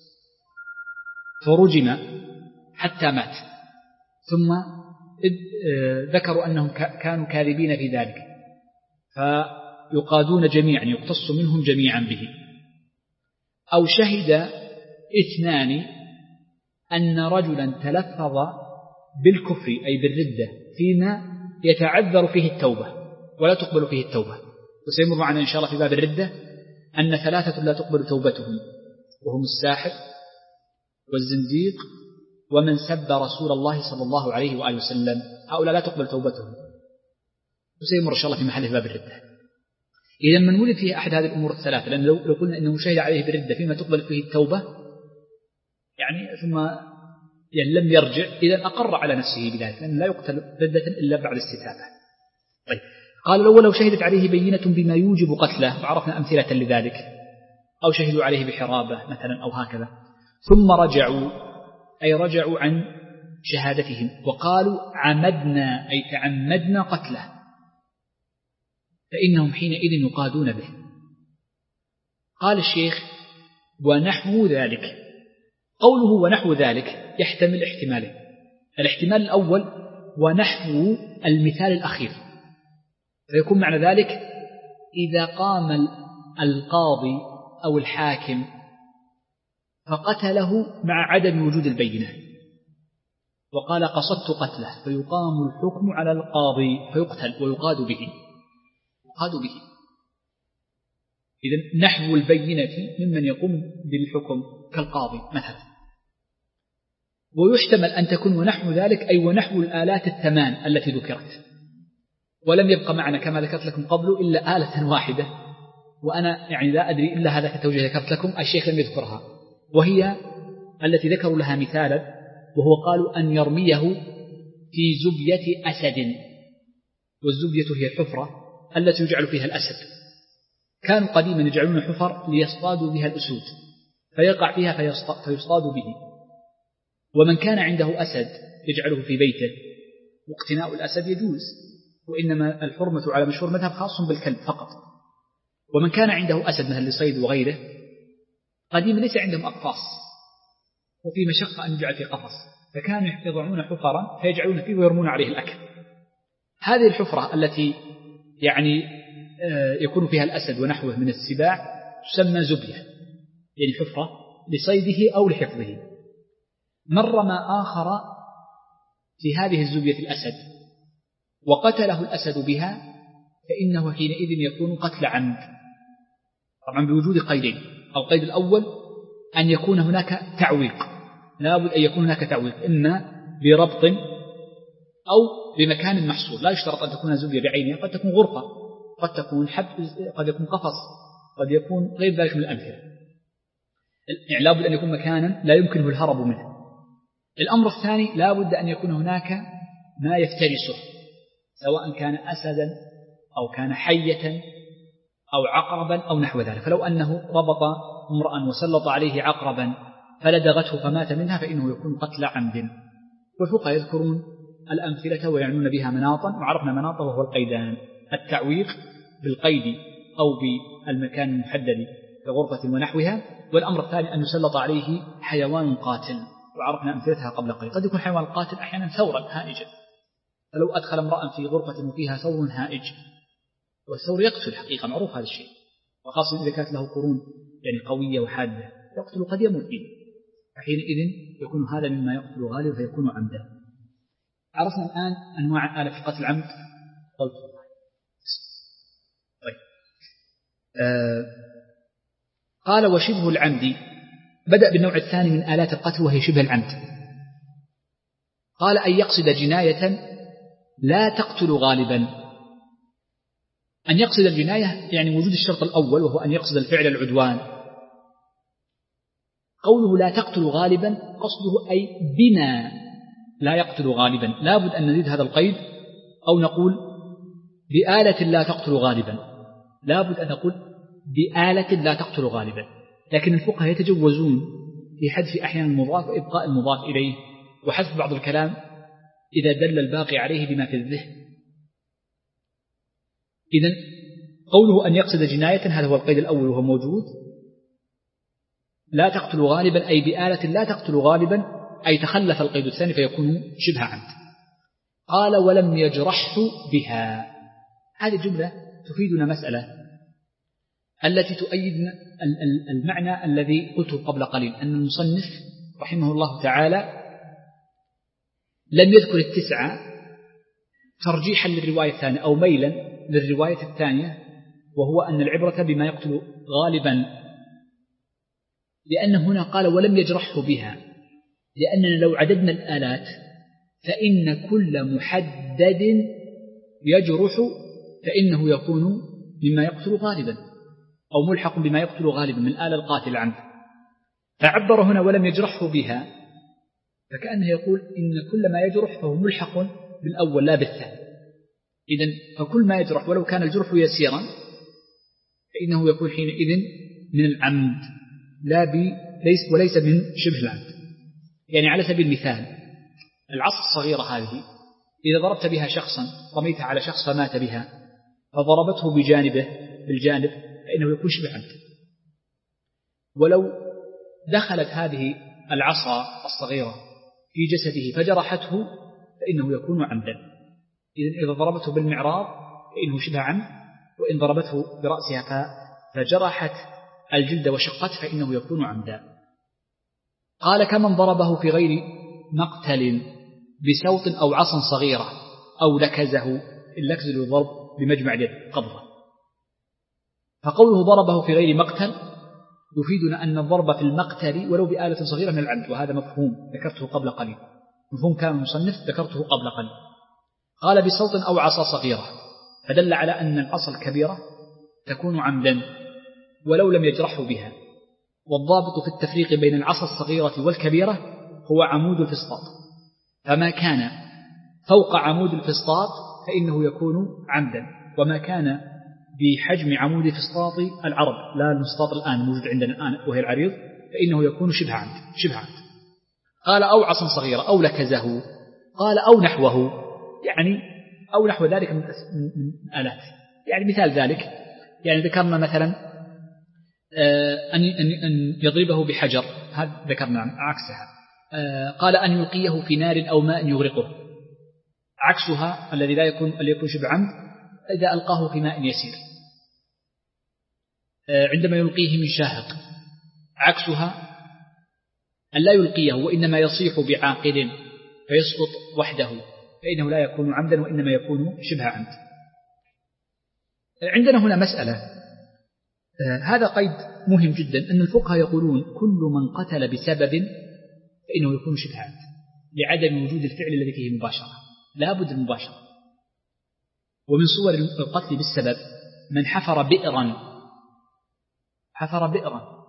فرجم حتى مات، ثم ذكروا أنهم كانوا كاذبين في ذلك فيقادون جميعا يقتص منهم جميعا به. أو شهد اثنان أن رجلا تلفظ بالكفر أي بالردة فيما يتعذر فيه التوبة ولا تقبل فيه التوبة، وسيمر معنا إن شاء الله في باب الردة أن ثلاثة لا تقبل توبتهم وهم الساحر والزنديق ومن سب رسول الله صلى الله عليه وآله وسلم، هؤلاء لا تقبل توبتهم، وسيمر إن شاء الله في محل في باب الردة. إذا من ولد فيه أحد هذه الأمور الثلاثة، لأن لو قلنا إنه شهد عليه بالردة فيما تقبل فيه التوبة يعني ثم يعني لم يرجع، إذا أقر على نفسه بذلك، لأن لا يقتل ردة إلا بعد استتابة. طيب، قال الأول لو شهدت عليه بينة بما يوجب قتله، وعرفنا أمثلة لذلك، أو شهدوا عليه بحرابة مثلا أو هكذا، ثم رجعوا أي رجعوا عن شهادتهم وقالوا عمدنا أي تعمدنا قتله، فإنهم حينئذ يقادون به. قال الشيخ ونحو ذلك. قوله ونحو ذلك يحتمل احتمالين. الاحتمال الأول ونحو المثال الأخير، فيكون معنى ذلك إذا قام القاضي أو الحاكم فقتله مع عدم وجود البينة وقال قصدت قتله، فيقام الحكم على القاضي فيقتل ويقاد به يقاد به. إذن نحو البينة ممن يقوم بالحكم كالقاضي مثلا. ويحتمل أن تكون ونحو ذلك أي ونحو الآلات الثمان التي ذكرت، ولم يبقى معنا كما ذكرت لكم قبل إلا آلة واحدة، وأنا يعني لا أدري إلا هذا كتوجيه ذكرت لكم، الشيخ لم يذكرها، وهي التي ذكروا لها مثالا، وهو قالوا أن يرميه في زبية أسد، والزبية هي الحفرة التي يجعل فيها الأسد. كانوا قديما يجعلون حفر ليصطادوا بها الأسود فيقع فيها فيصطاد به. ومن كان عنده أسد يجعله في بيته، واقتناء الأسد يجوز، وإنما الحرمة على مشهور مذهب خاص بالكلب فقط. ومن كان عنده أسد مثل لصيد وغيره قديما ليس عندهم أقفاص وفي مشقة أن يجعل في قفص، فكانوا يضعون حفرا فيجعلون فيه ويرمون عليه الأكل. هذه الحفرة التي يعني يكون فيها الأسد ونحوه من السباع تسمى زبية، يعني حفرة لصيده أو لحفظه. مر ما آخر في هذه الزبية الأسد وقتله الأسد بها، فإنه حينئذ يكون قتل عمد، طبعا بوجود قيدين. القيد الأول أن يكون هناك تعويق، لابد أن يكون هناك تعويق إما بربط أو بمكان محصور، لا يشترط أن تكون زبية بعينها، قد تكون غرفة، قد تكون حبس، قد يكون قفص، قد يكون غير ذلك من الأمثلة. يعني لابد أن يكون مكانا لا يمكنه الهرب منه. الأمر الثاني لابد أن يكون هناك ما يفترسه، سواء كان أسدا أو كان حية أو عقربا أو نحو ذلك. فلو أنه ربط امرأ وسلط عليه عقربا فلدغته فمات منها فإنه يكون قتل عمد. والفقهاء يذكرون الأمثلة ويعنون بها مناطا، وعرفنا مناطا وهو القيدان: التعويق بالقيد أو بالمكان المحدد كغرفة ونحوها، والأمر الثاني أن يسلط عليه حيوان قاتل، وعرفنا أمثلتها قبل قليل. قد يكون حيوان القاتل أحيانا ثورا هائجا فلو أدخل امرأة في غرفة وفيها ثور هائج، والثور يقتل حقيقة، معروف هذا الشيء، وخاصة إذا كانت له قرون يعني قوية وحادة، يقتل قد يموت فيه، فحينئذ يكون هذا مما يقتل غالبا فيكون عمدا. عرفنا الآن أنواع آلة في قتل العمد. طيب. آه قال وشبه العمد، بدأ بالنوع الثاني من آلات القتل وهي شبه العمد. قال أن يقصد جناية لا تقتل غالبا. أن يقصد الجناية يعني وجود الشرط الأول وهو أن يقصد الفعل العدوان. قوله لا تقتل غالبا قصده أي بما لا يقتل غالبا، لا بد أن نزيد هذا القيد أو نقول بآلة لا تقتل غالبا، لا بد أن نقول بآلة لا تقتل غالبا. لكن الفقهاء يتجوزون في حذف أحيانا المضاف وإبقاء المضاف إليه وحذف بعض الكلام إذا دل الباقي عليه بما في الذهن. إذن قوله أن يقصد جناية هذا هو القيد الأول وهو موجود. لا تقتل غالبا أي بآلة لا تقتل غالبا، أي تخلف القيد الثاني فيكون شبه عمد. قال ولم يجرحه بها. هذه الجملة تفيدنا مسألة التي تؤيد المعنى الذي قلته قبل قليل، أن المصنف رحمه الله تعالى لم يذكر التسعة ترجيحا للرواية الثانية أو ميلا للرواية الثانية، وهو أن العبرة بما يقتل غالبا، لأن هنا قال ولم يجرحه بها، لأننا لو عددنا الآلات فإن كل محدد يجرح فإنه يكون مما يقتل غالبا أو ملحق بما يقتل غالبا من آل القاتل عنه. فعبر هنا ولم يجرحه بها، فكأنه يقول إن كل ما يجرح فهو ملحق بالأول لا بالثاني. إذن فكل ما يجرح ولو كان الجرح يسيرا فإنه يكون حينئذ من العمد لا ليس وليس من شبه العمد. يعني على سبيل المثال العصا الصغيرة هذه إذا ضربت بها شخصا، رميتها على شخص فمات بها فضربته بجانبه بالجانب فإنه يكون شبه عمد. ولو دخلت هذه العصا الصغيرة في جسده فجرحته فإنه يكون عمدا. إذن إذا ضربته بالمعراض فإنه شبه عمد، وإن ضربته برأسها فجرحت الجلد وشقته فإنه يكون عمدا. قال كمن ضربه في غير مقتل بسوط أو عصا صغيرة أو لكزه، اللكز الضرب بمجمع اليد قبضة. فقوله ضربه في غير مقتل يفيدنا أن الضرب في المقتل ولو بآلة صغيرة من العمد، وهذا مفهوم ذكرته قبل قليل، مفهوم كان المصنف ذكرته قبل قليل. قال بصوت أو عصا صغيرة، فدل على أن العصا الكبيرة تكون عمدا ولو لم يجرحه بها. والضابط في التفريق بين العصا الصغيرة والكبيرة هو عمود الفسطاط، فما كان فوق عمود الفسطاط فإنه يكون عمدا، وما كان بحجم عمود فسطاط العرض لا المسطاط الآن موجود عندنا الآن وهي العريض فإنه يكون شبه عمد شبه عمد. قال أو عصا صغيرة أو لكزه، قال أو نحوه، يعني أو نحو ذلك من آلات. يعني مثال ذلك يعني ذكرنا مثلا أن أن يضربه بحجر، هذا ذكرنا عكسها. قال أن يلقيه في نار أو ماء يغرقه، عكسها الذي لا يكون اللي يكون شبه عمد إذا ألقاه في ماء يسير. عندما يلقيه من شاهق، عكسها أن لا يلقيه وإنما يصيح بعاقل فيسقط وحده فإنه لا يكون عمدا وإنما يكون شبه عمد. عندنا هنا مسألة، هذا قيد مهم جدا، أن الفقهاء يقولون كل من قتل بسبب فإنه يكون شبه عمد لعدم وجود الفعل الذي فيه مباشرة، لا بد المباشرة. ومن صور القتل بالسبب من حفر بئرا حفر بئرا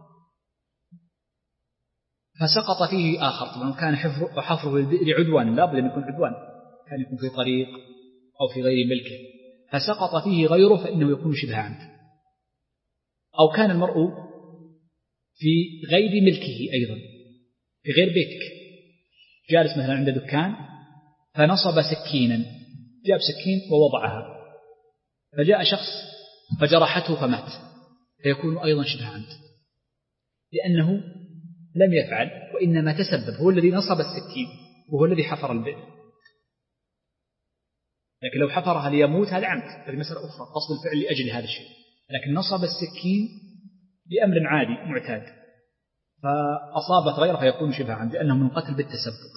فسقط فيه آخر، طبعا كان حفره بالبئر عدوان، لا بد أن يكون عدوان، كان يكون في طريق أو في غير ملكه، فسقط فيه غيره فإنه يكون شبه عمد. أو كان المرء في غير ملكه أيضا، في غير بيتك، جالس مثلا عند دكان فنصب سكينا، جاب سكين ووضعها فجاء شخص فجرحته فمات، فيكون أيضا شبه عمد، لأنه لم يفعل وإنما تسبب، هو الذي نصب السكين وهو الذي حفر البئر. لكن لو حفرها ليموت هذا عمد، هذه مسألة أخرى، قصد الفعل لأجل هذا الشيء. لكن نصب السكين بأمر عادي معتاد فأصابت غيره فيكون شبه عمد لأنه من قتل بالتسبب.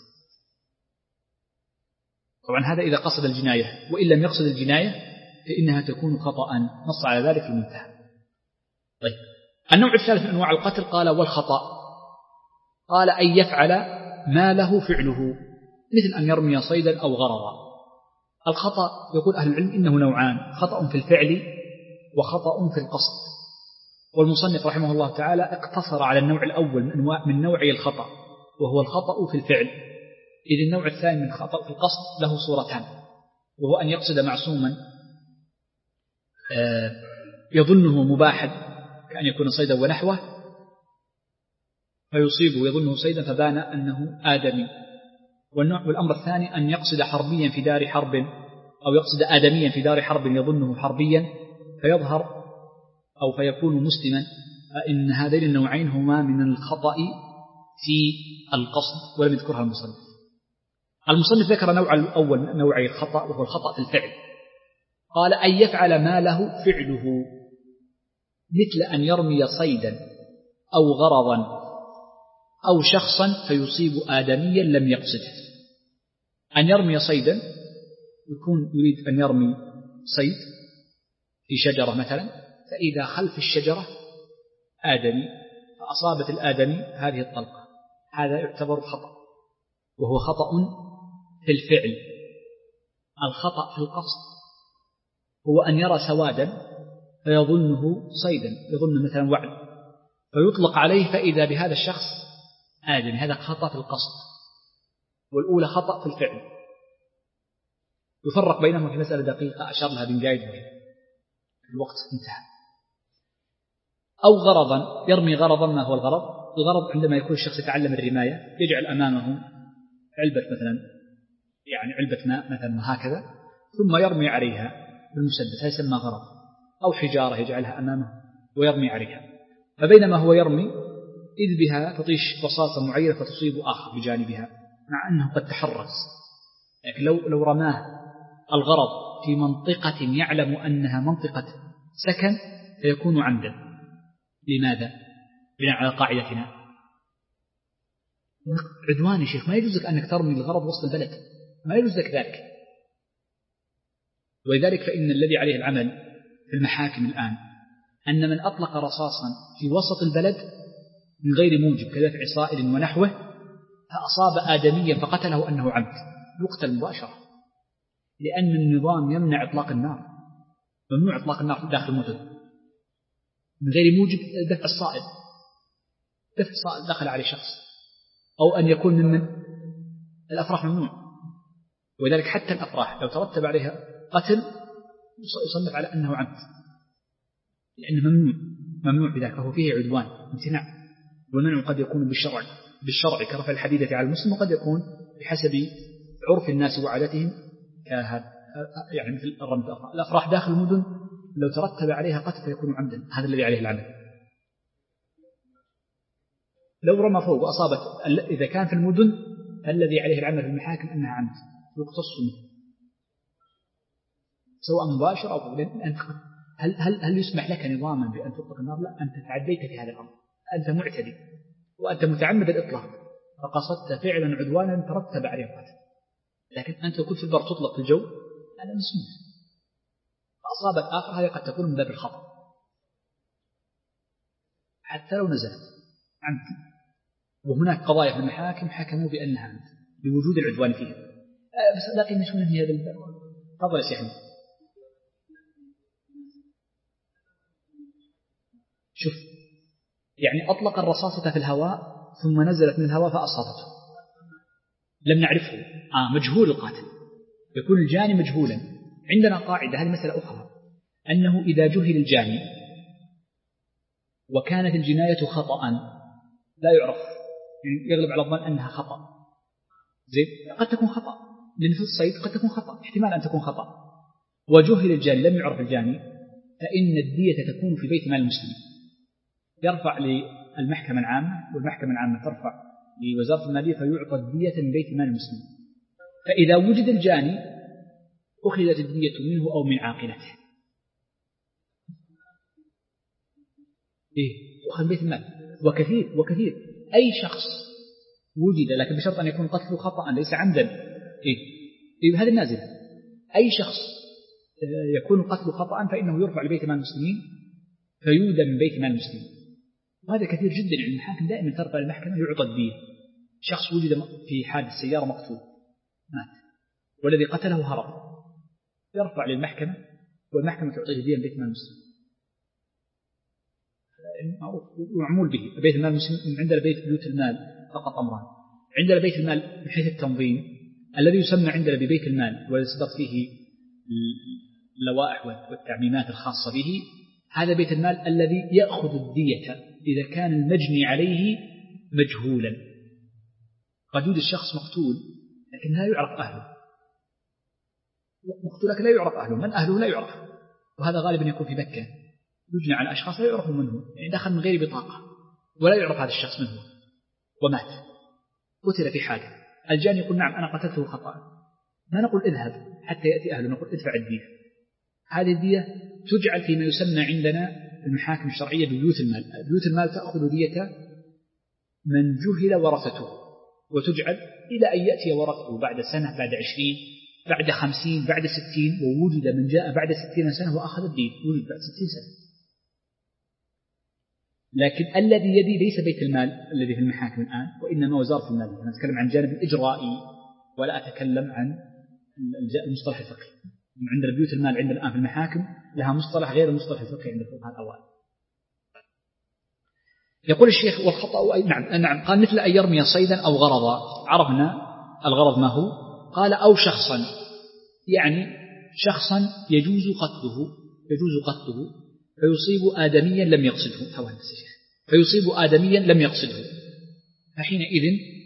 طبعا هذا إذا قصد الجناية، وإن لم يقصد الجناية فإنها تكون خطأ، نص على ذلك في المنتهى. طيب النوع الثالث من أنواع القتل قال والخطأ، قال أن يفعل ما له فعله، مثل أن يرمي صيدا أو غرضا. الخطأ يقول أهل العلم إنه نوعان، خطأ في الفعل وخطأ في القصد. والمصنف رحمه الله تعالى اقتصر على النوع الأول من نوعي الخطأ وهو الخطأ في الفعل، إذ النوع الثاني من خطأ في القصد له صورتان، وهو أن يقصد معصوما يظنه مباحا كأن يكون صيدا ونحوه فيصيبه يظنه صيدا فبان أنه آدمي. والأمر الثاني أن يقصد حربيا في دار حرب أو يقصد آدميا في دار حرب يظنه حربيا فيظهر أو فيكون مسلما. فإن هذين النوعين هما من الخطأ في القصد ولم يذكرها المصنف. المصنف ذكر نوع الأول من نوعي الخطأ وهو الخطأ في الفعل، قال أن يفعل ما له فعله، مثل أن يرمي صيدا أو غرضا أو شخصا فيصيب آدميا لم يقصده. أن يرمي صيدا يكون يريد أن يرمي صيد في شجرة مثلا، فإذا خلف الشجرة آدمي فأصابت الآدمي هذه الطلقة، هذا يعتبر خطأ وهو خطأ في الفعل. الخطأ في القصد هو أن يرى سوادا فيظنه صيدا، يظن مثلا وعد فيطلق عليه فإذا بهذا الشخص آدمي، هذا خطأ في القصد. والأولى خطأ في الفعل. يفرق بينهما في مسألة دقيقة أشار لها بن جايد وغيره، الوقت انتهى. أو غرضا، يرمي غرضا. ما هو الغرض؟ الغرض عندما يكون الشخص يتعلم الرماية يجعل أمامه علبة مثلا، يعني علبة ماء مثلا وهكذا، ثم يرمي عليها بالمسدس، هذا يسمى غرض. أو حجارة يجعلها أمامه ويرمي عليها، فبينما هو يرمي إذ بها تطيش رصاصة معينة فتصيب آخر بجانبها مع أنه قد تحرز. لكن لو, لو رماه الغرض في منطقة يعلم أنها منطقة سكن فيكون عمدا. لماذا؟ بناء على قاعدتنا عدوان يا شيخ، ما يجوز لك أنك ترمي الغرض وسط البلد، ما يجوز لك ذلك. ولذلك فإن الذي عليه العمل في المحاكم الآن أن من أطلق رصاصا في وسط البلد من غير موجب كدفع صائل ونحوه فأصاب آدميا فقتله أنه عمد، يقتل مباشرة، لأن النظام يمنع إطلاق النار، ممنوع إطلاق النار داخل المدن من غير موجب دفع الصائل، دفع الصائل دخل عليه شخص أو أن يكون من الأفراح ممنوع. ولذلك حتى الأفراح لو ترتب عليها قتل يصنف على أنه عمد، لأنه ممنوع ممنوع بذلك، فهو فيه عدوان امتناع. والمنع قد يكون بالشرع بالشرع كرفع الحديدة على المسلم، وقد يكون بحسب عرف الناس وعادتهم كهذا، يعني مثل الرمي في الأفراح. الأفراح داخل المدن لو ترتب عليها قتل فيكون عمدا، هذا الذي عليه العمل. لو رمى فوق وأصابت إذا كان في المدن الذي عليه العمل في المحاكم أنها عمد يقتص منه سواء مباشر أو أنت هل هل هل يسمح لك نظاما بأن تطلق النار؟ لا، أنت تعديت في هذا الأمر، أنت معتدي وأنت متعمد الإطلاق فقصدت فعلا عدوانا ترتب عليه القتل. لكن أنت كنت في البر تطلق في الجو هذا مسموح، فأصابت آخر هذه قد تكون من باب الخطأ حتى لو نزلت عمد. وهناك قضايا في المحاكم حكموا بأنها عمد بوجود العدوان فيها. بس لكن شو نهي هذا الباب؟ تفضل يا شيخ. شوف، يعني أطلق الرصاصة في الهواء ثم نزلت من الهواء فأصابته، لم نعرفه، آه مجهول القاتل، يكون الجاني مجهولا. عندنا قاعدة، هذه مسألة أخرى، أنه إذا جهل الجاني وكانت الجناية خطأ لا يعرف، يعني يغلب على الظن أنها خطأ، زين، قد تكون خطأ لأن في الصيد قد تكون خطأ، احتمال أن تكون خطأ، وجهل الجاني لم يعرف الجاني، فإن الدية تكون في بيت مال المسلم، يرفع للمحكمة العامة والمحكمة العامة ترفع لوزارة المالية فيعطى الدية من بيت مال المسلم. فإذا وجد الجاني أخذت الدية منه أو من عاقلته. إيه تؤخذ بيت المال. وكثير وكثير أي شخص وجد، لكن بشرط أن يكون قتله خطأ ليس عمدا. إيه إيه هذه النازلة. أي شخص يكون قتله خطأ فإنه يرفع لبيت مال المسلمين فيودى من بيت مال المسلمين. وهذا كثير جدا. يعني الحاكم دائما ترفع المحكمة يعطى الدية. شخص وجد في حادث سيارة مقتول مات والذي قتله هرب، يرفع للمحكمة والمحكمة تعطيه دية بيت مال المسلمين. معروف ومعمول به. بيت المال المسلمين عندنا بيت بيوت المال فقط أمران. عندنا بيت المال من حيث التنظيم الذي يسمى عندنا ببيت المال ويصدر فيه اللوائح والتعميمات الخاصة به. هذا بيت المال الذي يأخذ الدية إذا كان المجني عليه مجهولا. قد يوجد الشخص مقتول لكن لا يعرف أهله، مقتول لكن لا يعرف أهله، من أهله لا يعرف، وهذا غالبا يكون في مكة. يجنى على أشخاص لا يعرفوا منه، يعني دخل من غير بطاقة ولا يعرف هذا الشخص منه ومات قتل في حاجة. الجاني يقول نعم أنا قتلته خطأ، ما نقول اذهب حتى يأتي أهله، نقول ادفع الدية. هذه الدية تجعل فيما يسمى عندنا المحاكم الشرعية ببيوت المال. بيوت المال تأخذ دية من جهل ورثته، وتجعل إلى أن يأتي ورثته بعد سنة بعد عشرين بعد خمسين بعد ستين، ووجد من جاء بعد ستين سنة وأخذ الدين وجد بعد ستين سنة. لكن الذي يدي ليس بيت المال الذي في المحاكم الآن، وإنما وزارة المال. أنا أتكلم عن جانب الإجرائي ولا أتكلم عن المصطلح الفقهي. عندنا بيوت المال عندنا الآن في المحاكم لها مصطلح غير المصطلح الفقهي عند الفقهاء الأوائل. يقول الشيخ والخطأ نعم نعم قال مثل أن يرمي صيدا أو غرضا. عرفنا الغرض ما هو؟ قال أو شخصا، يعني شخصا يجوز قتله يجوز قتله فيصيب آدميا لم يقصده، فيصيب آدميا لم يقصده، فحينئذ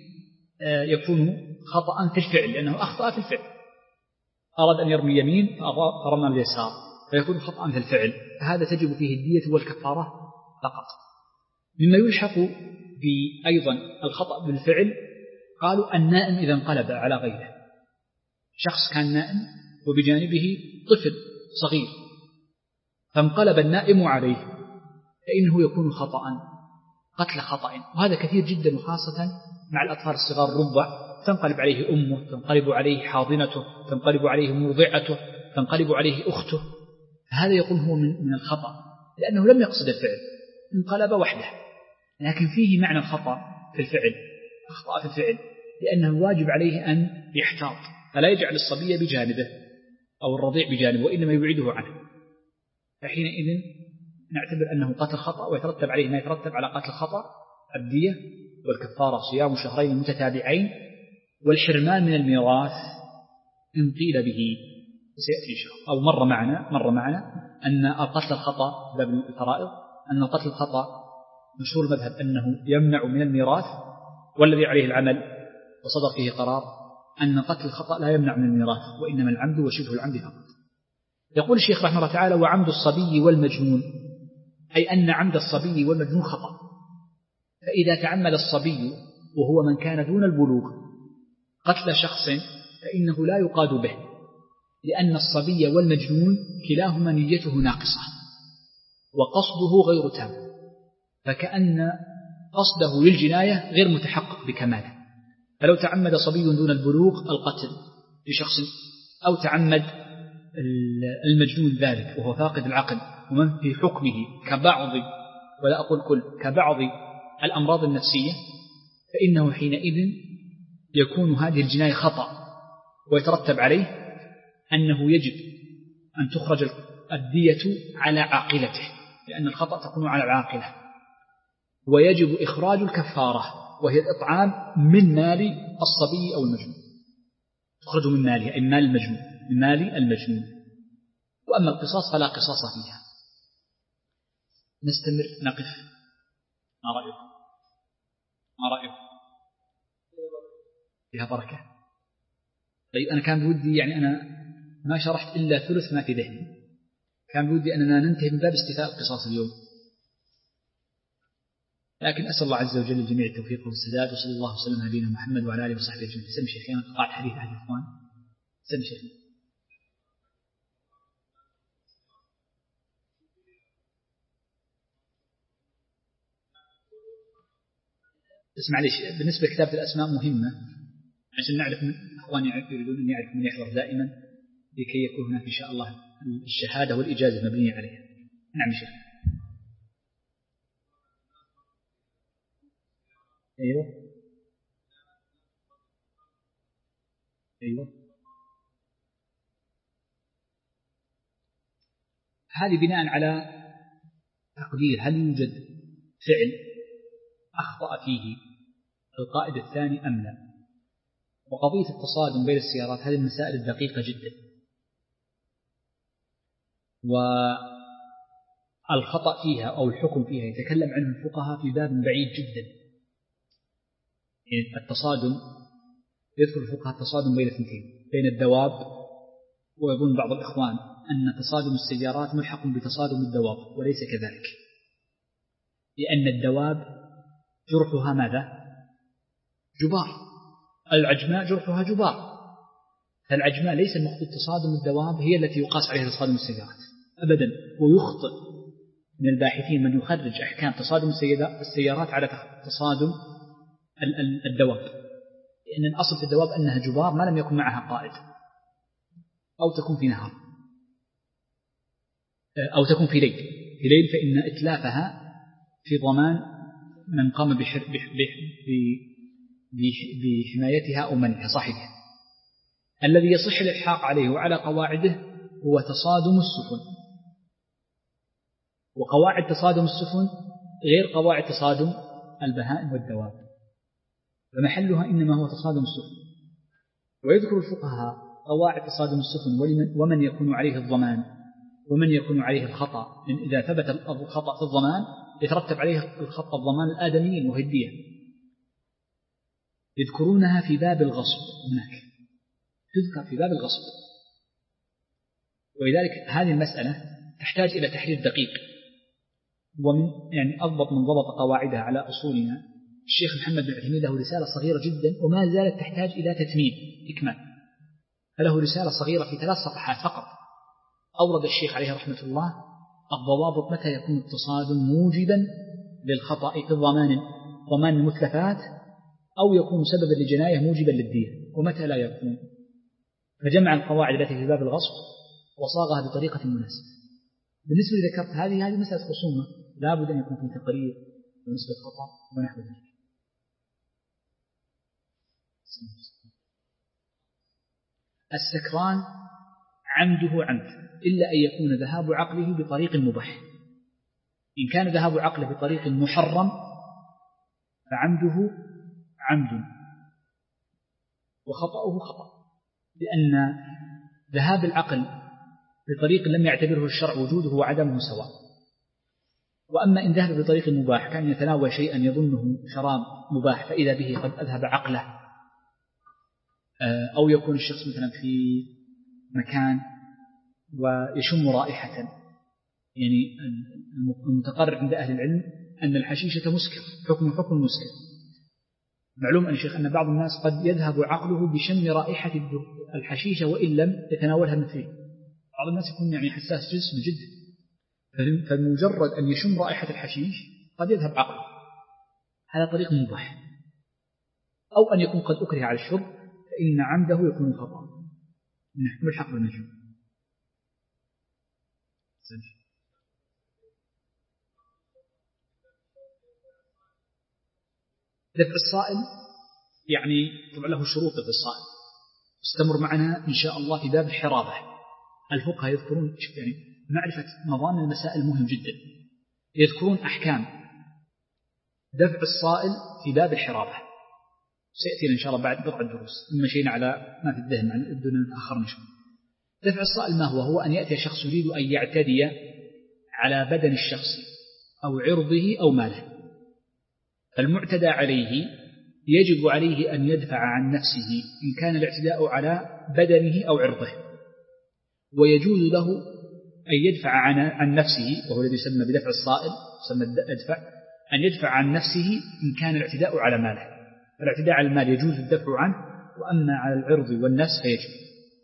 يكون خطأ في الفعل لأنه أخطأ في الفعل. أراد أن يرمي يمين فرمى اليسار فيكون خطأ في الفعل، فهذا تجب فيه الدية والكفارة فقط. مما يلحق بأيضا الخطأ بالفعل قالوا النائم إذا انقلب على غيره. شخص كان نائم وبجانبه طفل صغير فانقلب النائم عليه فإنه يكون خطأ قتل خطأ، وهذا كثير جدا وخاصة مع الأطفال الصغار. الرضع تنقلب عليه أمه، تنقلب عليه حاضنته، تنقلب عليه مرضعته، تنقلب عليه أخته، هذا يكون هو من من الخطأ لأنه لم يقصد الفعل، انقلب وحده، لكن فيه معنى الخطأ في الفعل، أخطأ في الفعل لأنه واجب عليه أن يحتاط فلا يجعل الصبي بجانبه أو الرضيع بجانبه وإنما يبعده عنه، فحينئذ نعتبر أنه قتل خطأ ويترتب عليه ما يترتب على قتل خطأ: الدية والكفارة صيام شهرين متتابعين والحرمان من الميراث إن قيل به. سيأتي إن شاء الله أو مر معنا مر معنا أن القتل الخطأ باب الفرائض أن القتل الخطأ مشهور المذهب أنه يمنع من الميراث، والذي عليه العمل وصدر فيه قرار أن قتل الخطأ لا يمنع من الميراث وإنما العمد وشبه العمد فقط. يقول الشيخ رحمه الله تعالى: وعمد الصبي والمجنون، أي أن عمد الصبي والمجنون خطأ. فإذا تعمد الصبي وهو من كان دون البلوغ قتل شخص فإنه لا يقاد به، لأن الصبي والمجنون كلاهما نيته ناقصة وقصده غير تام، فكأن قصده للجناية غير متحقق بكماله. فلو تعمد صبي دون البلوغ القتل لشخص أو تعمد المجنون ذلك وهو فاقد العقل ومن في حكمه كبعض ولا أقول كل كبعض الأمراض النفسية، فإنه حينئذ يكون هذه الجناية خطأ، ويترتب عليه أنه يجب أن تخرج الدية على عاقلته، لأن الخطأ تكون على العاقلة، ويجب إخراج الكفارة وهي الإطعام من مال الصبي أو المجنون، تخرج من ماله أي مال المجنون من مال المجنون. وأما القصاص فلا قصاص فيها. نستمر نقف. ما رأيكم؟ ما رأيكم؟ فيها بركة. طيب أنا كان بودي يعني أنا ما شرحت إلا ثلث ما في ذهني، كان بودي أننا ننتهي من باب استيفاء القصاص اليوم، لكن أسأل الله عز وجل الجميع التوفيق والسداد، وصلى الله وسلم على نبينا محمد وعلى آله وصحبه أجمعين. سم شيخنا قطعت حديث أحد الإخوان. سم شيخنا. بس معليش، بالنسبة لكتابة الأسماء مهمة عشان نعرف من أخواني يريدون أن يعرف من يحضر دائما لكي يكون هناك إن شاء الله الشهادة والإجازة مبنية عليها. نعم شيخ. أيوة أيوة هذه بناء على تقدير هل يوجد فعل أخطأ فيه القائد الثاني أم لا. وقضية التصادم بين السيارات هذه المسائل الدقيقة جدا، والخطأ فيها أو الحكم فيها يتكلم عنه الفقهاء في باب بعيد جدا. يعني التصادم يذكر الفقهاء التصادم بين اثنتين، بين الدواب، ويظن بعض الإخوان أن تصادم السيارات ملحق بتصادم الدواب، وليس كذلك، لأن الدواب جرحها ماذا؟ جبار. العجماء جرحها جبار، فالعجماء ليس المقصود تصادم الدواب هي التي يقاس عليها تصادم السيارات أبدا. ويخطئ من الباحثين من يخرج أحكام تصادم السيارات على تصادم الدواب، لأن الأصل في الدواب أنها جبار ما لم يكن معها قائد، أو تكون في نهار، أو تكون في ليل. في ليل فإن إتلافها في ضمان من قام بحمايتها أو منعها صاحبها. الذي يصح الإلحاق عليه وعلى قواعده هو تصادم السفن، وقواعد تصادم السفن غير قواعد تصادم البهائم والدواب، فمحلها إنما هو تصادم السفن. ويذكر الفقهاء قواعد تصادم السفن ومن يكون عليه الضمان ومن يكون عليه الخطأ، إن إذا ثبت الخطأ في الضمان يترتب عليه الخطأ الضمان الآدميين وهدية، يذكرونها في باب الغصب. هناك تذكر في باب الغصب، ولذلك هذه المسألة تحتاج إلى تحرير دقيق، ومن يعني أضبط من ضبط قواعدها على أصولنا الشيخ محمد بن عثيمين له رسالة صغيرة جدا وما زالت تحتاج إلى تتميم إكمال، فله رسالة صغيرة في ثلاث صفحات فقط أورد الشيخ عليه رحمة الله الضوابط متى يكون التصادم موجبا للخطأ في الضمان ضمان المتلفات، أو يكون سببا لجناية موجبا للدية، ومتى لا يكون. فجمع القواعد التي في باب الغصب وصاغها بطريقة مناسبة. بالنسبة لذكرت هذه هذه مسألة خصومة لا بد أن يكون في تقرير ونسبة خطأ ونحو ذلك. السكران عمده عمد إلا أن يكون ذهاب عقله بطريق مباح. إن كان ذهاب عقله بطريق محرم فعمده عمد وخطأه خطأ، لأن ذهاب العقل بطريق لم يعتبره الشرع وجوده وعدمه سواء. وأما إن ذهب بطريق مباح كان يتناول شيئا يظنه شراب مباح فإذا به قد أذهب عقله، أو يكون الشخص مثلا في مكان ويشم رائحة، يعني المتقرر عند أهل العلم أن الحشيشة مسكر، حكم حكم مسكر. معلوم أن شيخ أن بعض الناس قد يذهب عقله بشم رائحة الحشيشة وإن لم يتناولها من فيه. بعض الناس يكون يعني حساس جسم جدا، فمجرد أن يشم رائحة الحشيش قد يذهب عقله، هذا طريق مباح. أو أن يكون قد أكره على الشرب فإن عمده يكون خطأ نحن الحق بالمجهول. دفع الصائل يعني طبعا له شروط في الصائل، استمر معنا إن شاء الله في باب الحرابة. الفقهاء يذكرون يعني معرفة مضامن المسائل مهم جدا، يذكرون أحكام دفع الصائل في باب الحرابة، سيأتينا إن شاء الله بعد بضع الدروس، مشينا على ما في الذهن عن الدنيا الآخر نشوف. دفع الصائل ما هو؟ هو أن يأتي شخص يريد أن يعتدي على بدن الشخص أو عرضه أو ماله، فالمعتدى عليه يجب عليه أن يدفع عن نفسه إن كان الاعتداء على بدنه أو عرضه، ويجوز له أن يدفع عن عن نفسه، وهو الذي يسمى بدفع الصائل، يسمى الدفع، أن يدفع عن نفسه إن كان الاعتداء على ماله. الاعتداء على المال يجوز الدفع عنه، وأما على العرض والنفس فيجب.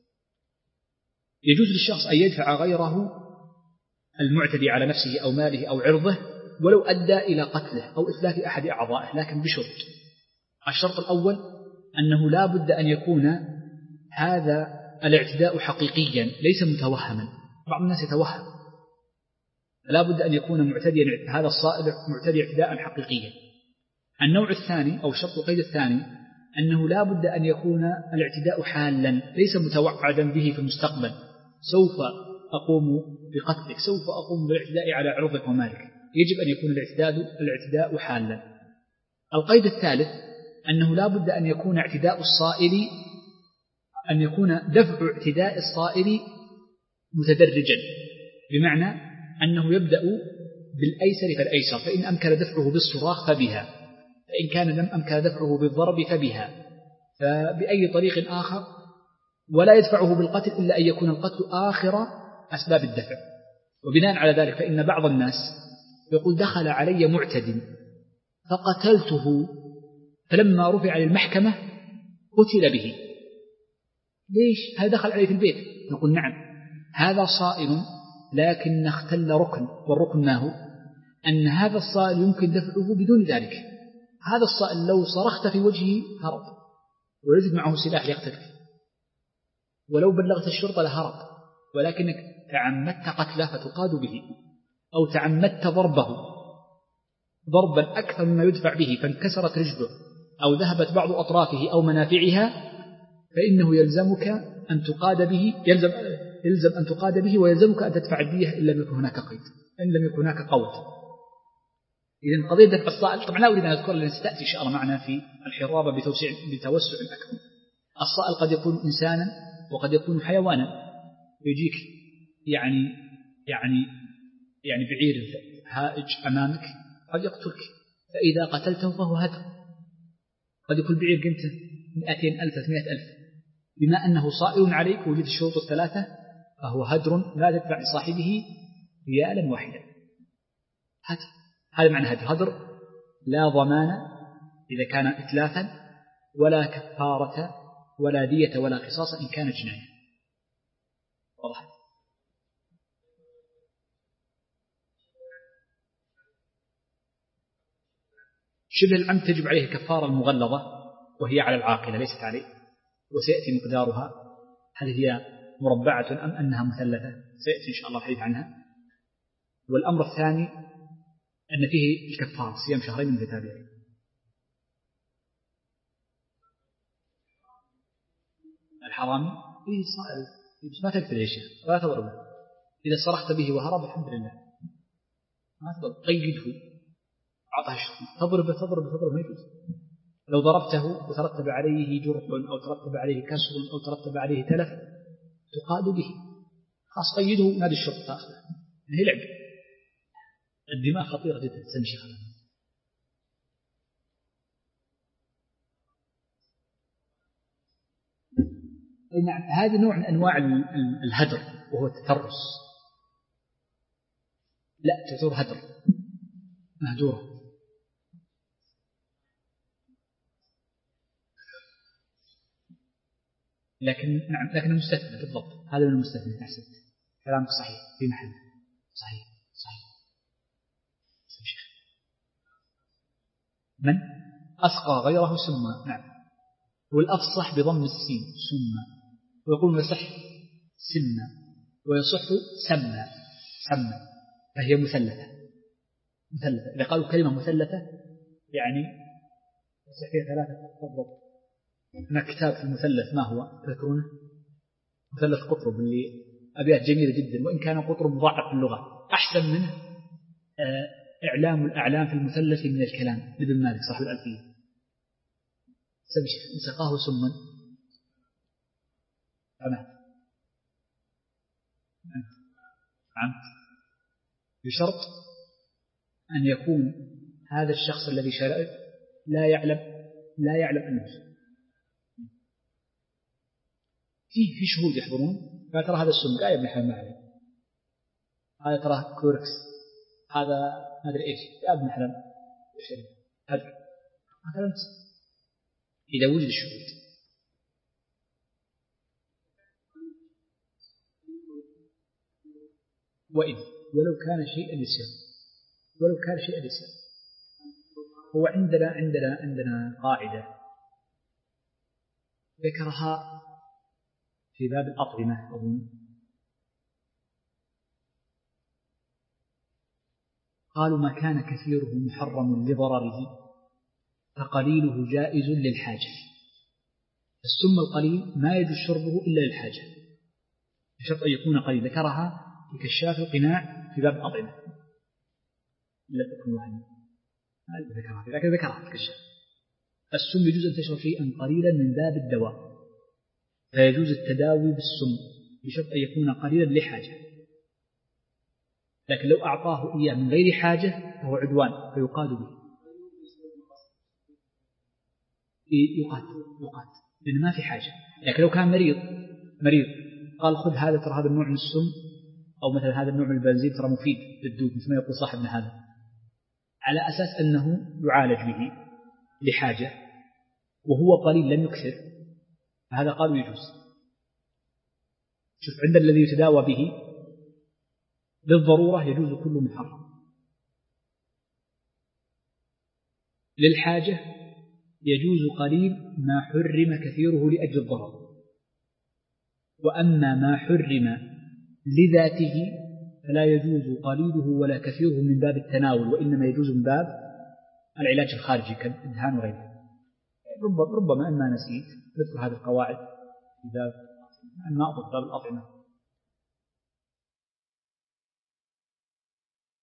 يجوز للشخص أن يدفع غيره المعتدي على نفسه أو ماله أو عرضه ولو أدى إلى قتله أو إتلاف أحد أعضائه، لكن بشرط الشرط الأول أنه لا بد أن يكون هذا الاعتداء حقيقيا ليس متوهما. بعض الناس يتوهم، لا بد أن يكون معتديا هذا الصائل معتدي اعتداء حقيقيا. النوع الثاني أو الشرط القيد الثاني أنه لا بد أن يكون الاعتداء حالا ليس متوعدا به في المستقبل، سوف أقوم بقتلك، سوف أقوم بالاعتداء على عرضك ومالك. يجب أن يكون الاعتداء الاعتداء حالا. القيد الثالث أنه لا بد أن يكون اعتداء الصائل أن يكون دفع اعتداء الصائل متدرجا، بمعنى أنه يبدأ بالأيسر فالأيسر، فإن أمكن دفعه بالصراخ فبها، فإن كان لم أمكن دفعه بالضرب فبها، فبأي طريق آخر، ولا يدفعه بالقتل إلا أن يكون القتل آخر أسباب الدفع. وبناء على ذلك فإن بعض الناس يقول دخل علي معتد فقتلته، فلما رفع للمحكمة قتل به. ليش؟ هذا دخل عليه في البيت. نقول نعم، هذا صائل لكن اختل ركن، والركن ما هو؟ أن هذا الصائل يمكن دفعه بدون ذلك. هذا الصائل لو صرخت في وجهه هرب ويجد معه سلاح يقتلك، ولو بلغت الشرطة لهرب، ولكنك تعمدت قتله فتقاد به، أو تعمدت ضربه ضربا أكثر مما يدفع به فانكسرت رجله أو ذهبت بعض أطرافه أو منافعها، فإنه يلزمك أن تقاد به يلزم, يلزم أن تقاد به ويلزمك أن تدفع الدية إن لم يكن هناك قيد، إن لم يكن هناك قود. إذن قضية دفع الصائل طبعا لا أريد أن أذكر لأن ستأتي إن شاء الله معنا في الحرابة بتوسع بتوسع أكبر. الصائل قد يكون إنسانا وقد يكون حيوانا، يجيك يعني يعني يعني بعير هائج أمامك قد يقتلك، فإذا قتلته فهو هدر. قد يكون بعير قيمته مئتين ألف ثلاثمائة ألف، بما أنه صائل عليك وجد الشروط الثلاثة فهو هدر لا تدفع لصاحبه ريالا واحدا. هدر، هذا معنى هدر. هدر لا ضمان إذا كان إتلافا، ولا كفارة ولا دية ولا قصاص إن كانت جناية. واضح؟ شبه العمد تجب عليه الكفارة المغلظة وهي على العاقلة ليست عليه، وسيأتي مقدارها هل هي مربعة أم أنها مثلثة، سيأتي إن شاء الله الحديث عنها. والأمر الثاني أن فيه الكفارة صيام شهرين متتابعين. الحرام فيه صائل بس ما تقتل يا شيخ ولا تضربه، إذا صرخت به وهرب الحمد لله ما تضرب، قيده أعطاه شرط، تضرب تضرب تضرب ما يجوز. لو ضربته وترتب عليه جرح أو ترتب عليه كسر أو ترتب عليه تلف تقاد به، خاص قيده نادي الشرطة تأخذه، هي لعب. الدماء خطيرة جدا سنشي خلال. نعم، هذا نوع من أنواع الهدر وهو التترس. لا تعتبر هدر مهجورة. لكن نعم لكن المستثنى بالضبط، هذا من المستثنى. أحسنت، كلامك صحيح في محل صحيح صحيح. من أسقى غيره سما، نعم، والأفصح بضم السين سما، ويقول يصح سما ويصح سما سما، فهي مثلثة مثلثة. إذا قالوا كلمة مثلثة يعني يصح فيها ثلاثة بالضبط. هناك كتاب في المثلث ما هو تذكرونه؟ مثلث قطرب اللي أبيات جميلة جدا، وإن كان قطرب مضاعف في اللغة أحسن منه إعلام الأعلام في المثلث من الكلام لابن مالك صاحب الألفية. سقاه سما أنا عمد بشرط أن يكون هذا الشخص الذي شرع لا يعلم لا يعلم أنه فيه في شهود يحضرون، فترى هذا السم لا يبني حلم عليه، هذا تراه كوركس، هذا ما أدري إيش يا ابن حلم هذا مثلا إذا وجد الشهود. وإن ولو كان شيئا يسير ولو كان شيئا يسير. هو عندنا عندنا عندنا قاعدة ذكرها في باب الأطعمة أظن. قالوا ما كان كثيره محرم لضرره فقليله جائز للحاجة. السم القليل ما يجوز شربه إلا للحاجة بشرط أن يكون قليل. ذكرها في كشاف القناع في باب الأطعمة لا تكون وهمي ذكرها لكن ذكرها في كشاف. السم يجوز أن تشرب شيئا قليلا من باب الدواء فيجوز التداوي بالسم بشرط أن يكون قليلا لحاجة، لكن لو أعطاه إياه من غير حاجة فهو عدوان فيقاد به. يقاد يقاد لأنه ما في حاجة. لكن لو كان مريض مريض قال خذ هذا ترى هذا النوع من السم أو مثلا هذا النوع من البنزين ترى مفيد للدود مثل ما يقول صاحبنا هذا، على أساس أنه يعالج به لحاجة وهو قليل لم يكثر، فهذا قالوا يجوز. شوف عند الذي يتداوى به للضرورة يجوز كل محرم، للحاجة يجوز قليل ما حرم كثيره لأجل الضرر، وأما ما حرم لذاته فلا يجوز قليله ولا كثيره من باب التناول، وإنما يجوز من باب العلاج الخارجي كالإدهان وغيره. ربما أننا نسيت نذكر هذه القواعد في باب الماء وباب الأطعمة.